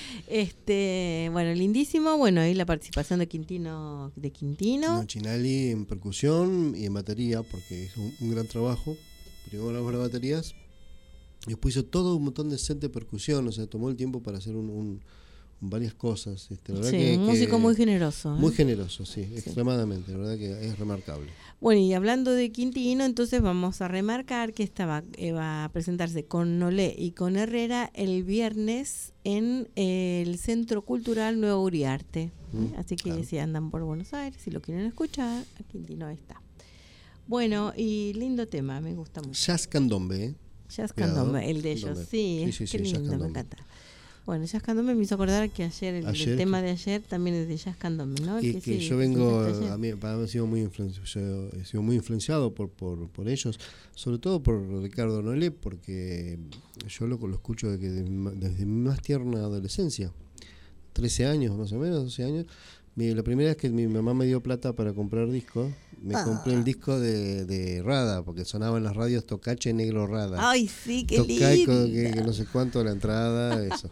Bueno, lindísimo. Bueno, ahí la participación de Quintino. No, Chinali en percusión y en batería, porque hizo un gran trabajo. Primero grabó las baterías, y después hizo todo un montón de set de percusión, o sea, tomó el tiempo para hacer varias cosas. La verdad un músico muy generoso. Muy generoso, sí, extremadamente, la verdad que es remarcable. Bueno, y hablando de Quintino, entonces vamos a remarcar que va a presentarse con Nolé y con Herrera el viernes en el Centro Cultural Nuevo Uriarte. Así que claro, si andan por Buenos Aires, si lo quieren escuchar, Quintino está. Bueno, y lindo tema, me gusta mucho. Jazz Candombe, ¿eh? Jazz Candombe, el de ellos, sí, qué lindo, me encanta. Bueno, Jazz Candombe me hizo acordar que ayer, el tema de ayer también es de Jazz Candombe, ¿no? Y que yo vengo, a mí he sido muy influenciado por ellos, sobre todo por Ricardo Nolé, porque yo lo escucho desde mi más tierna adolescencia, 13 años más o menos, 12 años. La primera vez que mi mamá me dio plata para comprar discos, compré el disco de Rada, porque sonaba en las radios Tocache Negro Rada. ¡Ay, sí, qué lindo! lindo! Que no sé cuánto la entrada, eso.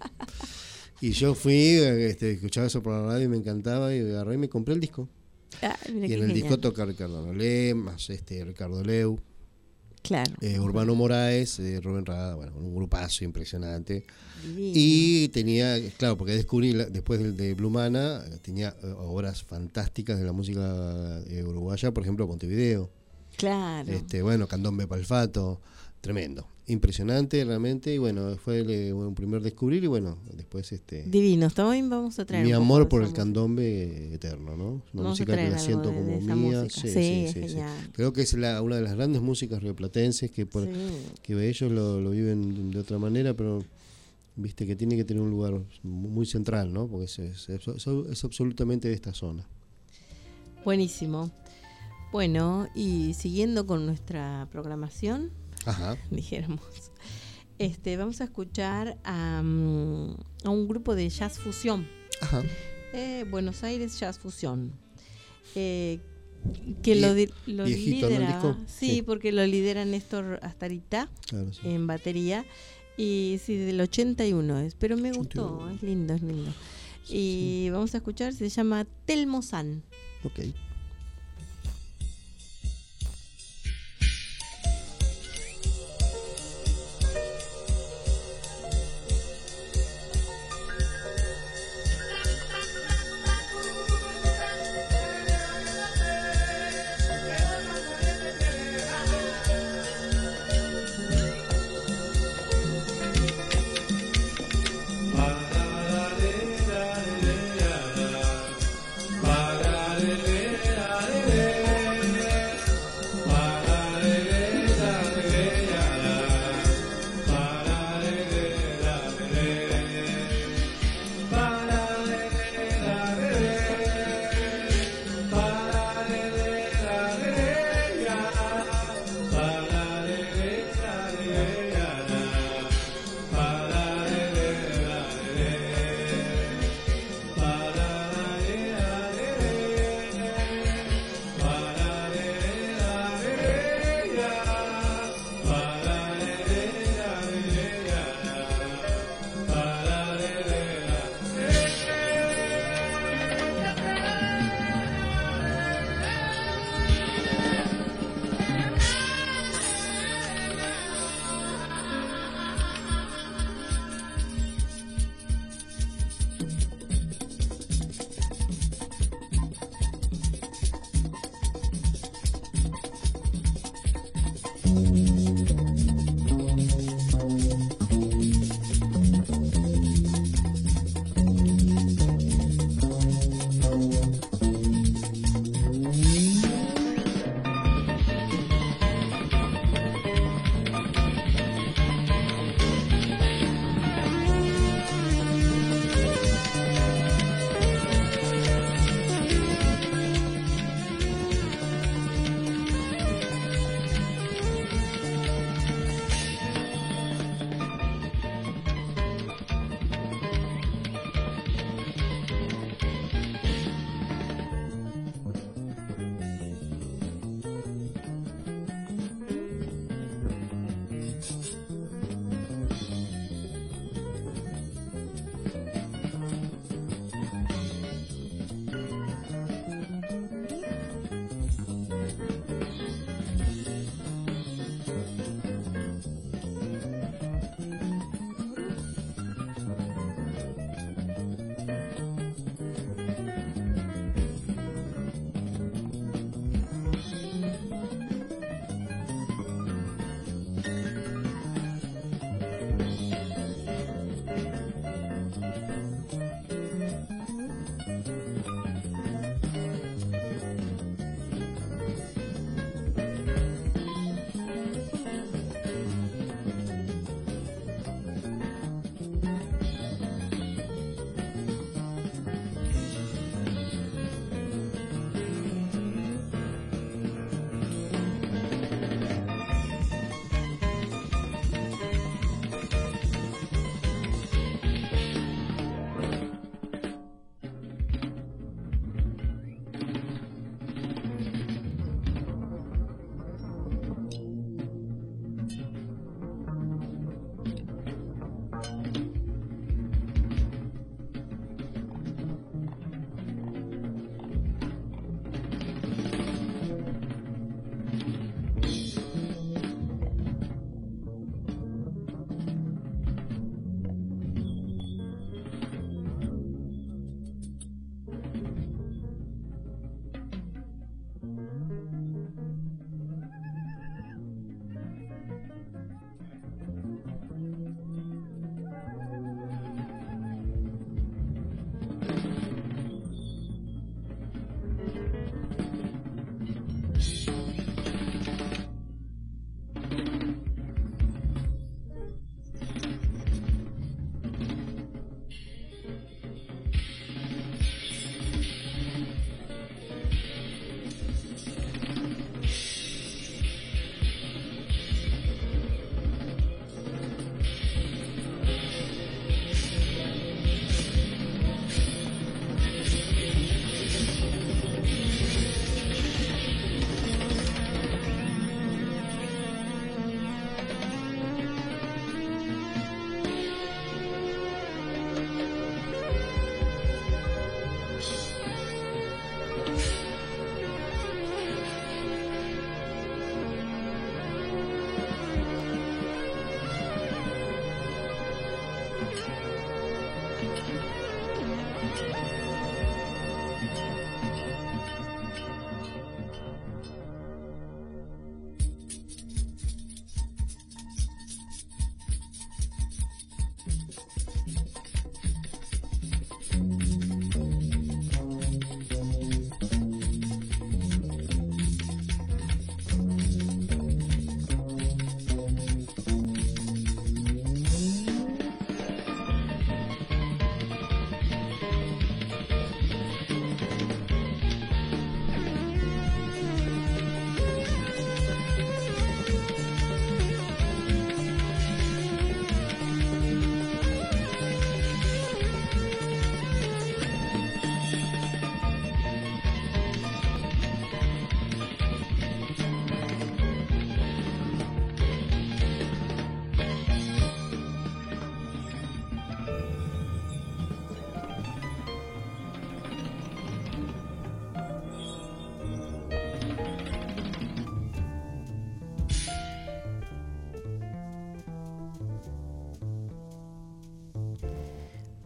Y yo fui, escuchaba eso por la radio y me encantaba, y agarré y me compré el disco. Y en el disco toca Ricardo Nolé, más Ricardo Leu, claro, Urbano Moraes, Rubén Rada, bueno, un grupazo impresionante. Divino. Y tenía, claro, porque descubrí después de Blumana, tenía obras fantásticas de la música uruguaya, por ejemplo, Montevideo. Claro. Bueno, Candombe Palfato, tremendo, impresionante realmente, y bueno, fue un primer descubrir, y bueno, después divino, también vamos a traer mi amor por el candombe eterno, ¿no? Una vamos música que la siento como mía. Sí. Creo que es una de las grandes músicas rioplatenses que ellos lo viven de otra manera, pero viste que tiene que tener un lugar muy central, ¿no? Porque es absolutamente de esta zona. Buenísimo. Bueno, y siguiendo con nuestra programación, dijéramos, vamos a escuchar a un grupo de jazz fusión. Buenos Aires Jazz Fusión. Que lo viejito, lidera, ¿no? sí, porque lo lidera Néstor Astarita, claro, en batería. Y sí, del 81 es, pero me gustó, es lindo. Y vamos a escuchar, se llama Telmo San. Ok. Para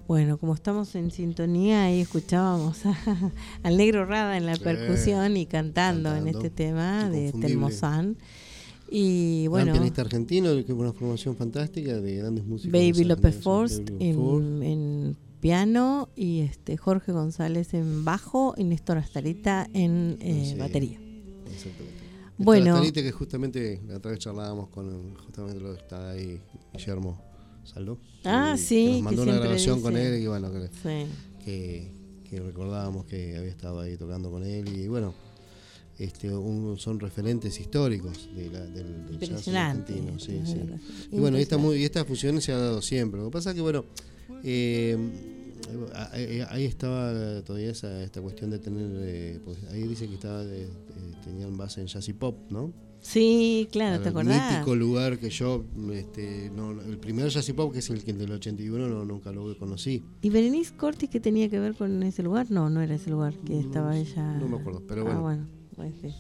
Bueno, como estamos en sintonía, ahí escuchábamos al Negro Rada en la percusión y cantando en este tema de Inconfundible. Telmozán. Y bueno, Gran pianista argentino, que es una formación fantástica de grandes músicos. Baby López argentinos, Forst Baby López Forst. en piano y Jorge González en bajo y Néstor Astarita en Sí, batería. Exactamente. Bueno. Astarita, que justamente la otra vez charlábamos con justamente lo que está ahí, Guillermo Saldo. Ah, que sí, nos mandó que una siempre grabación con dice. él y bueno, Sí. que recordábamos que había estado ahí tocando con él y bueno, son referentes históricos del jazz Impresionante. argentino. Sí, sí. Impresionante. Y bueno, esta fusión se ha dado siempre. Lo que pasa es que bueno, ahí estaba todavía esta cuestión de tener, pues ahí dice que tenían base en jazz y pop, ¿no? Sí, claro, ¿te El acordás? mítico lugar que yo, el primer jazz y pop, que es el del 81, nunca lo conocí. ¿Y Berenice Cortis qué tenía que ver con ese lugar? No, no era ese lugar que estaba ella. No me acuerdo, pero bueno. Ah, bueno, pues sí.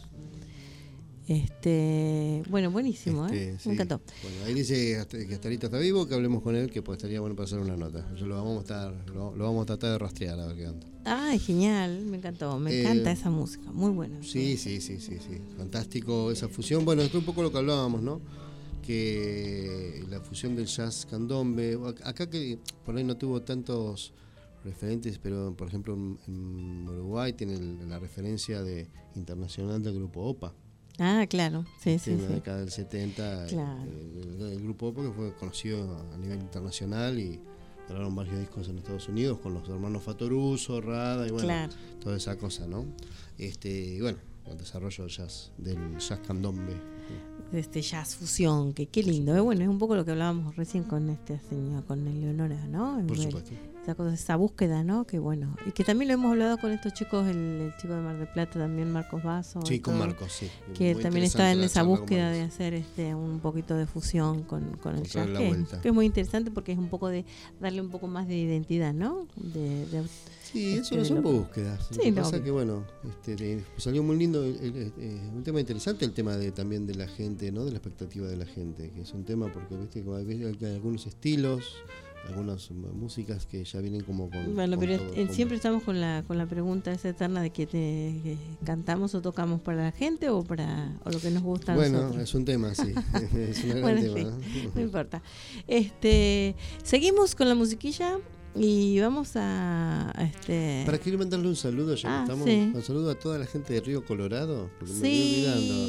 Bueno, buenísimo, Sí. Me encantó. Bueno, ahí dice que Astarita está vivo, que hablemos con él, que pues estaría bueno para hacer una nota. Lo vamos a tratar de rastrear a ver qué onda. Ay, genial, me encantó, me encanta esa música, muy buena. Sí. Fantástico esa fusión. Bueno, esto es un poco lo que hablábamos, ¿no? Que la fusión del jazz candombe, acá que por ahí no tuvo tantos referentes, pero por ejemplo en Uruguay tiene la referencia internacional del grupo OPA. Ah, claro, sí. En la década del 70, Claro. el grupo OPA, que fue conocido a nivel internacional y grabaron varios discos en Estados Unidos con los hermanos Fatoruso, Rada y bueno, Claro. toda esa cosa, ¿no? Y bueno, el desarrollo del jazz candombe. Jazz fusión, que qué lindo. Bueno, es un poco lo que hablábamos recién con señor, con Eleonora, ¿no? Por supuesto. Esa búsqueda, ¿no? Que bueno. Y que también lo hemos hablado con estos chicos, el chico de Mar del Plata también, Marcos Basso. Sí, con Marcos, sí. Que Muy también interesante está en la esa charla con búsqueda Marcos. de hacer un poquito de fusión con el jazz, la vuelta. que es muy interesante porque es un poco de darle un poco más de identidad, ¿no? Sí, eso no son búsquedas. Lo que pasa obvio. que bueno, salió muy lindo, un tema interesante el tema también de la gente, ¿no? De la expectativa de la gente, que es un tema porque viste como hay algunos estilos, algunas músicas que ya vienen como con. Bueno, con pero todo, siempre estamos con la pregunta esa eterna de que cantamos o tocamos para la gente o lo que nos gusta a bueno, nosotros. es un tema, sí. Es un gran Bueno, tema. en fin, ¿no? no importa. Seguimos con la musiquilla y vamos a Para quiero mandarle un saludo, ya que estamos. sí. Un saludo a toda la gente de Río Colorado, porque me estoy olvidando.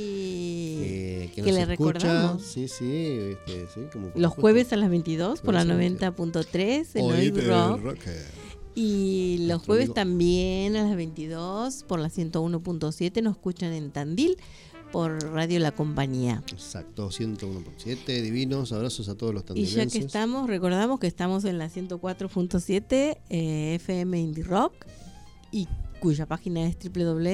Que nos le escucha. recordamos. Sí. Como Los jueves a las 22 por la 90.3 en Oíd Oíd el Rock. Rocker. Y los Nuestro jueves amigo. también a las 22 por la 101.7 nos escuchan en Tandil por Radio La Compañía. Exacto, 101.7, divinos, abrazos a todos los Y tandilenses. ya que estamos, recordamos que estamos en la 104.7 FM Indie Rock y cuya página es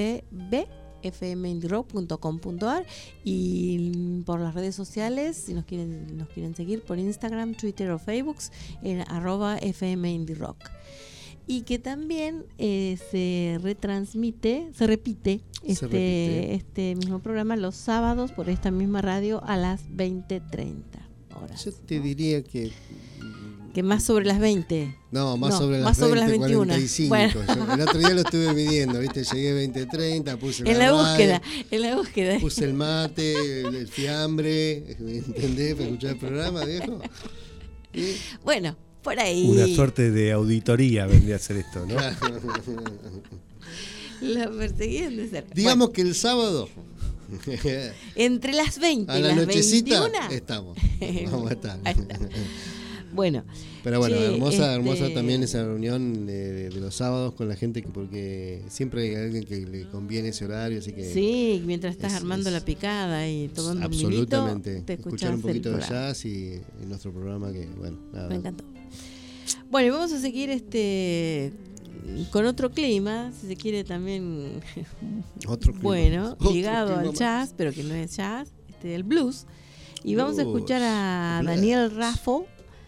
www.fmindyrock.com.ar y por las redes sociales, si nos quieren seguir por Instagram, Twitter o Facebook en @fmindyrock. Y que también se repite este mismo programa los sábados por esta misma radio a las 20:30 horas. Yo te diría que más sobre las 20. más sobre las 21. 45. Bueno. Yo el otro día lo estuve midiendo, ¿viste? Llegué 20:30, puse En la radio, búsqueda. puse el mate, el fiambre, ¿entendés? Para escuchar el programa, viejo. ¿Sí? Bueno, por ahí. Una suerte de auditoría vendría a ser esto, ¿no? Lo perseguían de cerca. Digamos que el sábado entre las 20 a y la las nochecita 21 estamos. Vamos a estar. Ahí está. Bueno, pero bueno, che, hermosa también esa reunión de los sábados con la gente, porque siempre hay alguien que le conviene ese horario, así que sí, mientras estás armando la picada y tomando un vinito, absolutamente te escuchar un escuchás poquito el de programa. jazz y nuestro programa que bueno, nada. Me encantó. Bueno, y vamos a seguir con otro clima, si se quiere también Otro clima. bueno, Otro ligado clima al más. jazz, pero que no es jazz, el blues. Y vamos a Blues, escuchar a blues. Daniel Raffo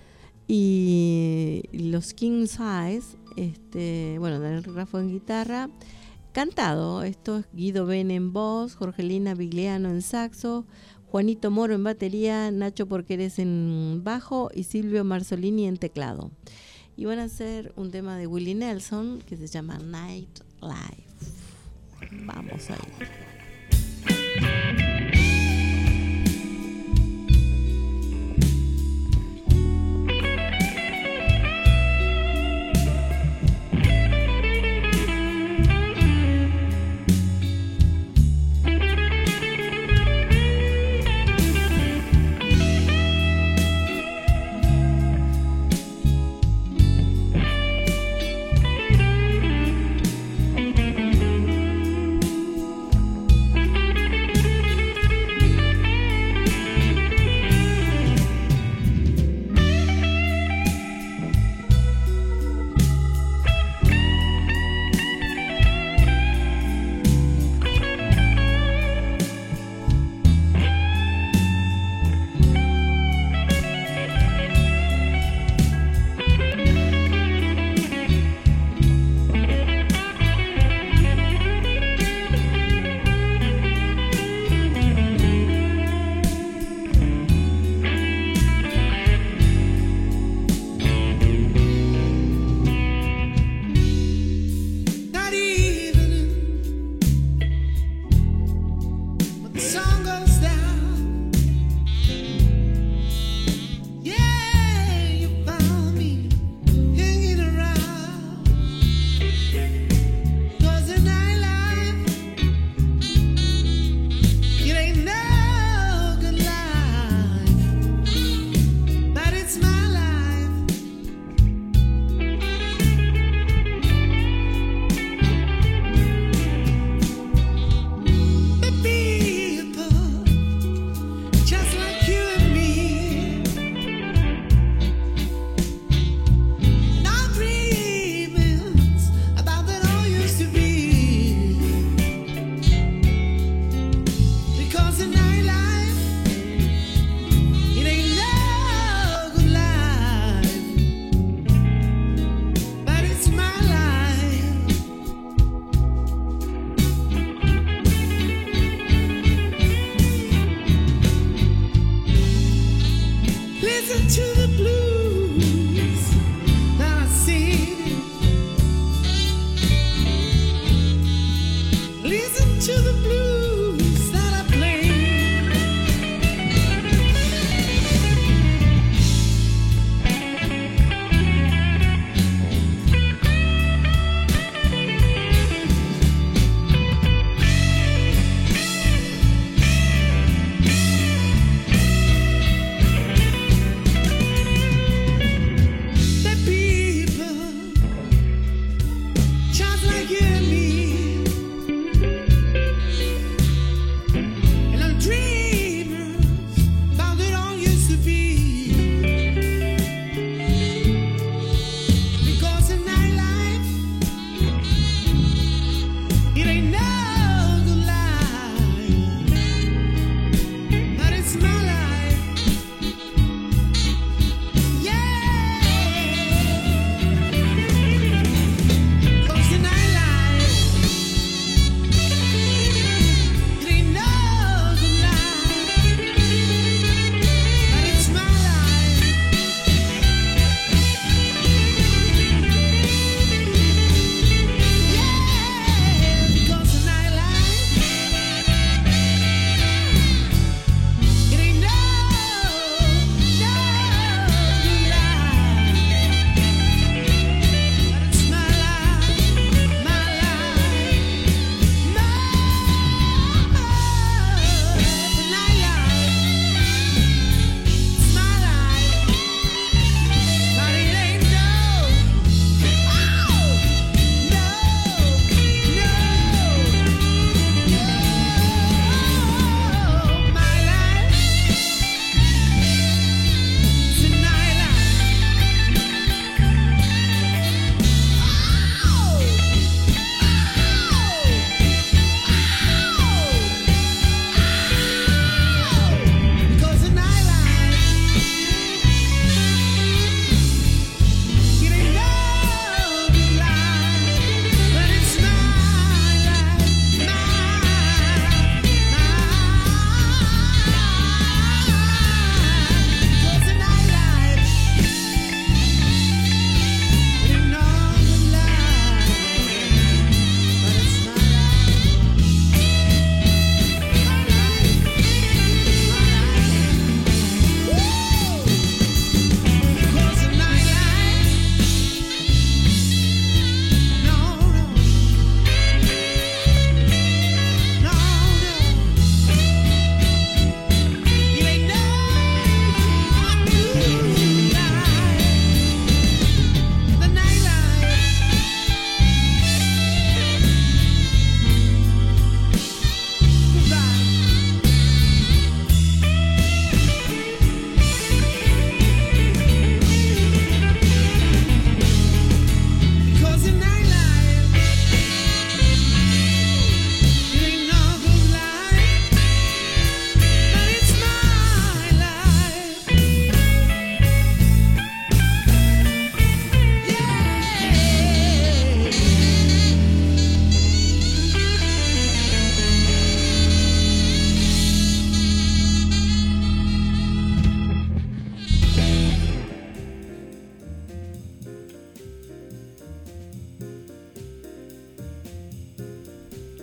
y los King Size, Daniel Raffo en guitarra, cantado. Esto es Guido Ben en voz, Jorgelina Vigliano en saxo, Juanito Moro en batería, Nacho Porqueres en bajo y Silvio Marzolini en teclado. y van a hacer un tema de Willie Nelson que se llama Night Life. Vamos a ir.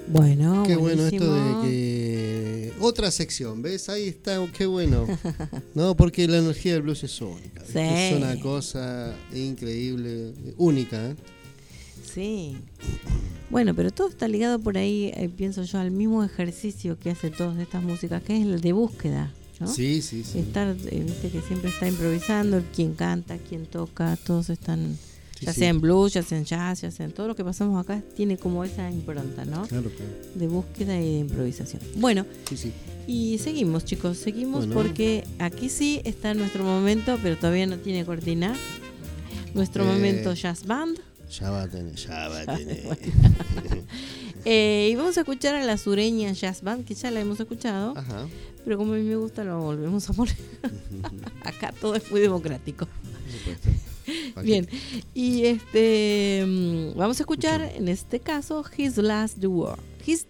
Bueno, Qué bueno buenísimo. esto de que... Otra sección, ¿ves? Ahí está, qué bueno. No, porque la energía del blues es única. Sí. Es una cosa increíble, única, ¿eh? Sí. Bueno, pero todo está ligado por ahí, pienso yo, al mismo ejercicio que hace todas estas músicas, que es el de búsqueda, ¿no? Sí, sí, sí. Estar, viste que siempre está improvisando, quien canta, quien toca, todos están, Sí, ya sí. sea en blues, ya sea en jazz, ya sea en todo lo que pasamos acá, tiene como esa impronta, ¿no? Claro, claro. De búsqueda y de improvisación. Bueno, Sí, sí. y seguimos, chicos, seguimos Bueno. porque aquí sí está nuestro momento, pero todavía no tiene cortina. Nuestro momento jazz band. Ya va a tener. Y vamos a escuchar a la sureña jazz band, que ya la hemos escuchado, Ajá. pero como a mí me gusta lo volvemos a poner. Acá todo es muy democrático. Por supuesto. Bien, y vamos a escuchar en este caso His the Last Word.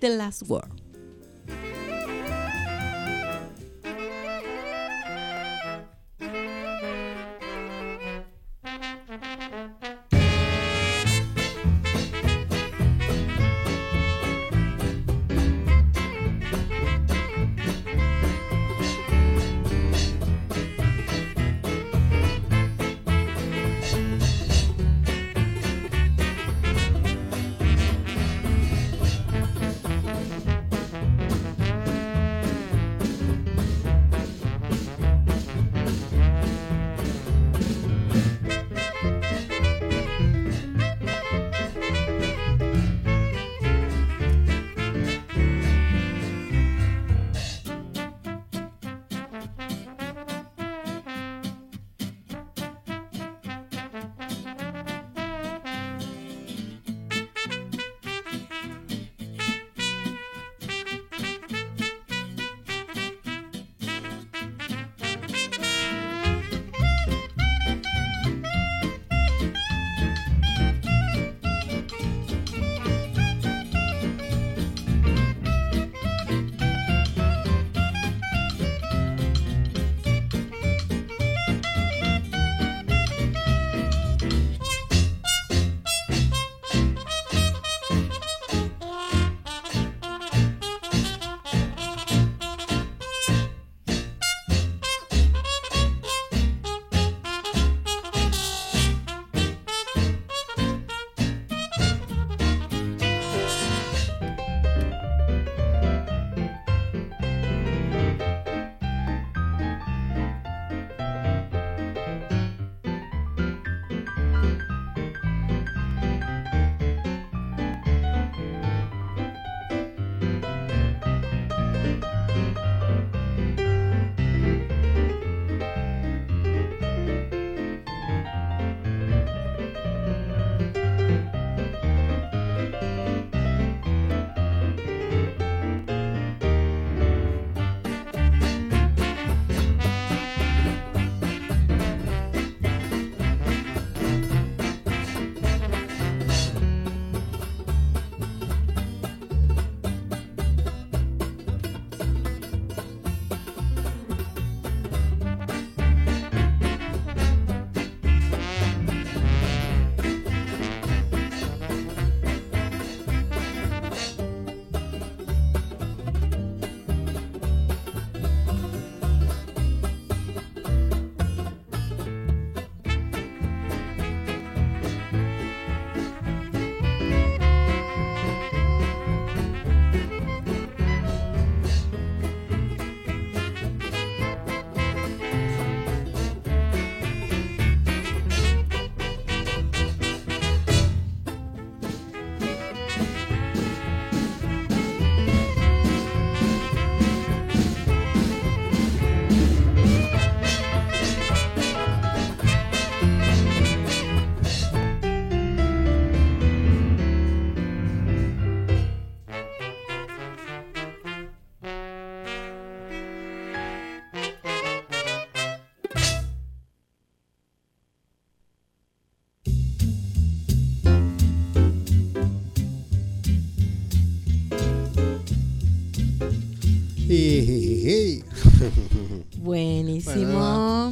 Buenísimo.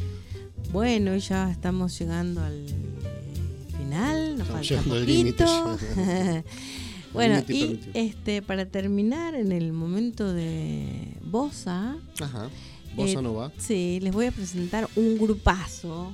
Bueno, ya estamos llegando al final, nos Estamos falta llegando al límite poquito. Bueno, Permítí. y para terminar en el momento de bossa, Ajá. Bossa Nova. sí, les voy a presentar un grupazo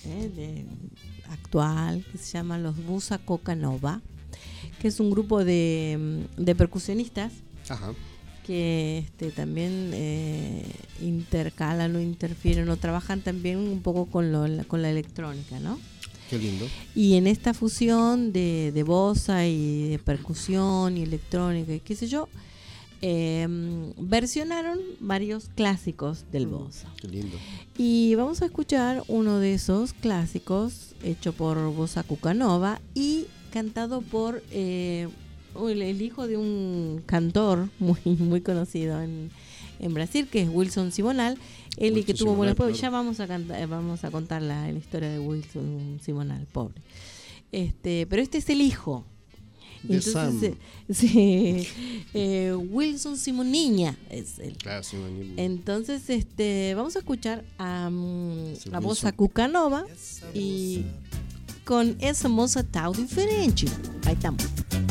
actual que se llama los Bossa Coca Nova, que es un grupo de percusionistas. Ajá. Que también intercalan o interfieren o trabajan también un poco con la electrónica, ¿no? Qué lindo. Y en esta fusión de bossa y de percusión y electrónica y qué sé yo, versionaron varios clásicos del bossa. Qué lindo. Y vamos a escuchar uno de esos clásicos hecho por Bossa Cuca Nova y cantado por el hijo de un cantor muy conocido en Brasil, que es Wilson Simonal. Él y que tuvo buenos pueblos. Ya vamos a contar la historia de Wilson Simonal, pobre. Pero este es el hijo. Entonces, sí, Wilson Simoniña es él. Claro, Simoniña. Entonces, vamos a escuchar a Bossa Cuca Nova y con essa moça tal diferente. Ahí estamos.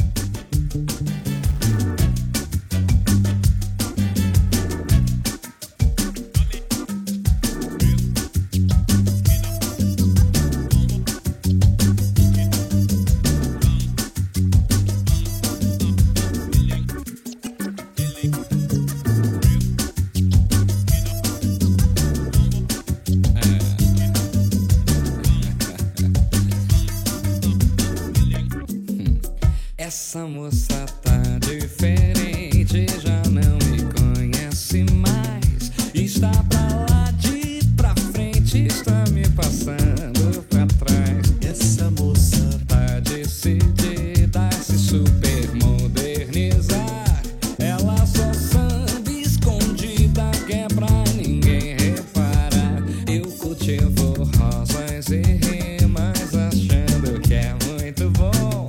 Essa moça tá diferente, já não me conhece mais. Está pra lá de pra frente, está me passando pra trás. Essa moça tá decidida a se super modernizar. Ela só samba escondida, que é pra ninguém reparar. Eu cultivo rosas e rimas, achando que é muito bom.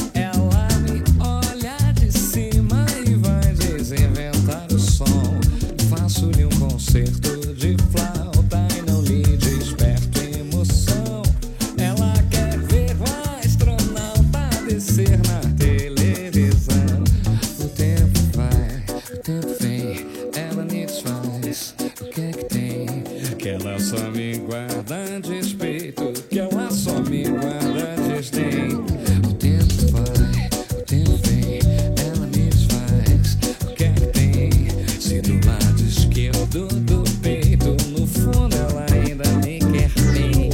Faço-lhe um concerto de flauta e não lhe desperto emoção. Ela quer ver o astronauta descer na televisão. O tempo vai, o tempo vem, ela me desfaz. O que é que tem? Que ela só me guarda despeito, que ela só me guarda desdém. O tempo vai, o tempo vem, ela me desfaz. O que é que tem? Se do lado esquerdo do peito, no fundo ela ainda me quer bem.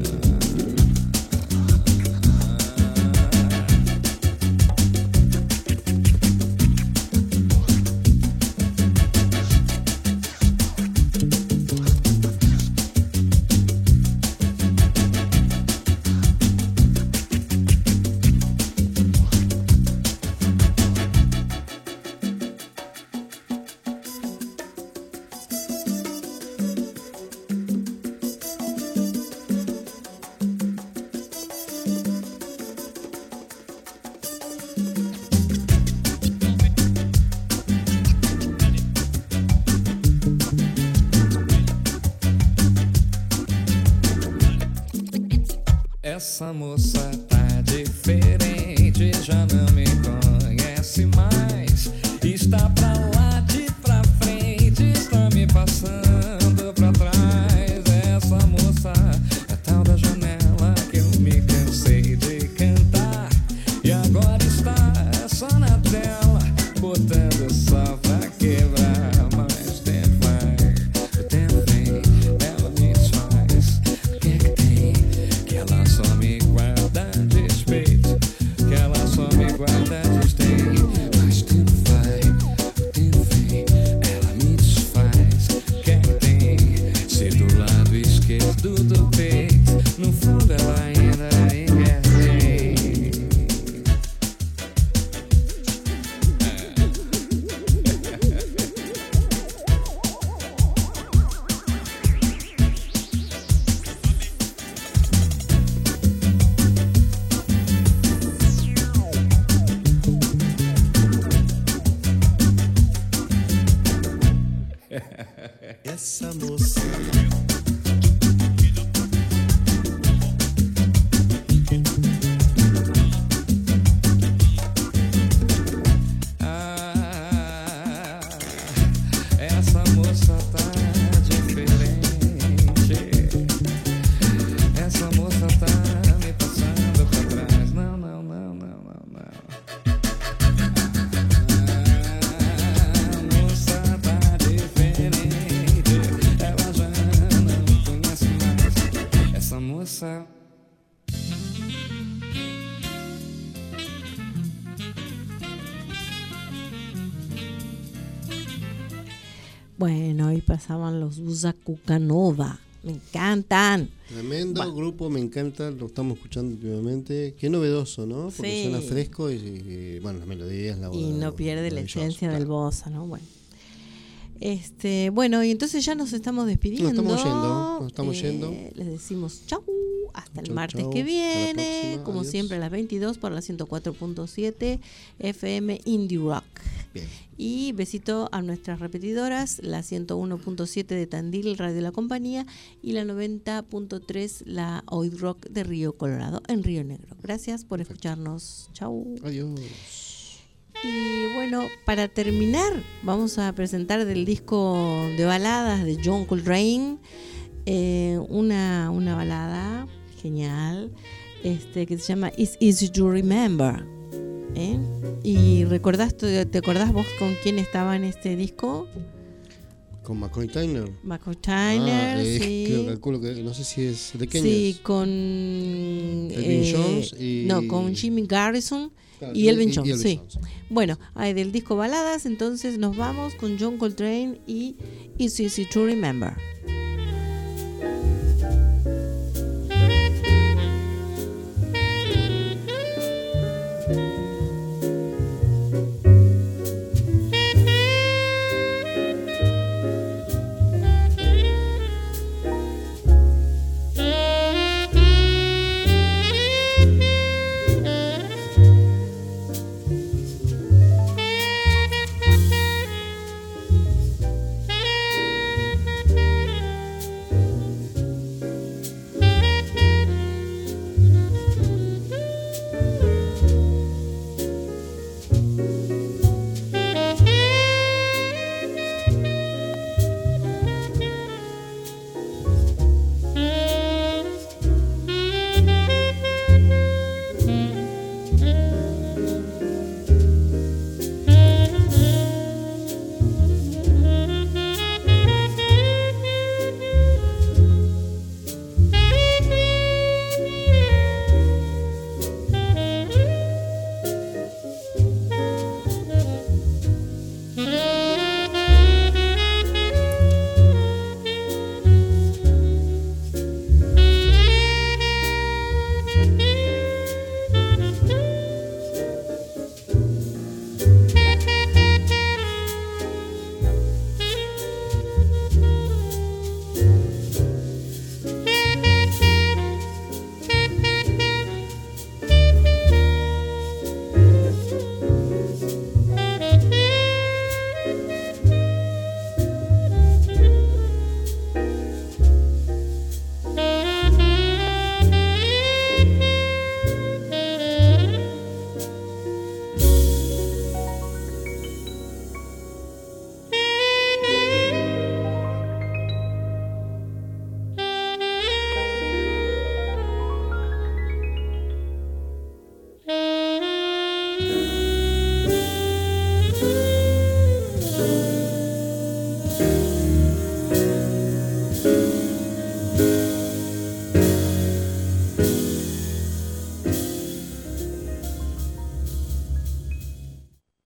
Essa moça tá diferente, já não me conhece mais. Está pra lá de pra frente, está me passando pra trás. Essa moça é tal da janela que eu me cansei de cantar. E agora está só na tela, botando só pra quebrar. Mas o tempo vai, o tempo vem, ela me desfaz. O que é que tem? Que ela só me guarda despeito, que ela só me guarda desdém. Mas o tempo vai, o tempo vem, ela me desfaz. O que é que tem? Se do lado esquerdo do peito, no fundo ela ainda me quer bem. Essa moça Bueno, ahí pasaban los Buza Cucanova. Me encantan. Tremendo grupo, me encanta, lo estamos escuchando últimamente. Qué novedoso, ¿no? Porque Sí. suena fresco y, bueno, las melodías, la voz. Y no pierde la maravilloso, esencia del claro. bossa, ¿no? Bueno. Bueno, y entonces ya nos estamos despidiendo. Nos estamos yendo. Les decimos chau, hasta el Chau, martes chau, que hasta la viene, próxima, como adiós. siempre a las 22 por la 104.7 FM Indie Rock. Bien. Y besito a nuestras repetidoras, la 101.7 de Tandil, Radio La Compañía, y la 90.3, la Oid Rock de Río Colorado, en Río Negro. Gracias por escucharnos. Chau. Adiós. Y bueno, para terminar, vamos a presentar del disco de baladas de John Coltrane, una balada genial, que se llama It's Easy to Remember. ¿Y te acordás vos con quién estaba en este disco? Con McCoy Tyner. McCoy Tyner, sí. Creo, calculo que, no sé si es de Kenia. Sí, con Elvin Jones y... No, con Jimmy Garrison. Claro, Y Elvin Jones, Elvin sí. Jones. Bueno, del disco Baladas, entonces nos vamos con John Coltrane y It's Easy to Remember.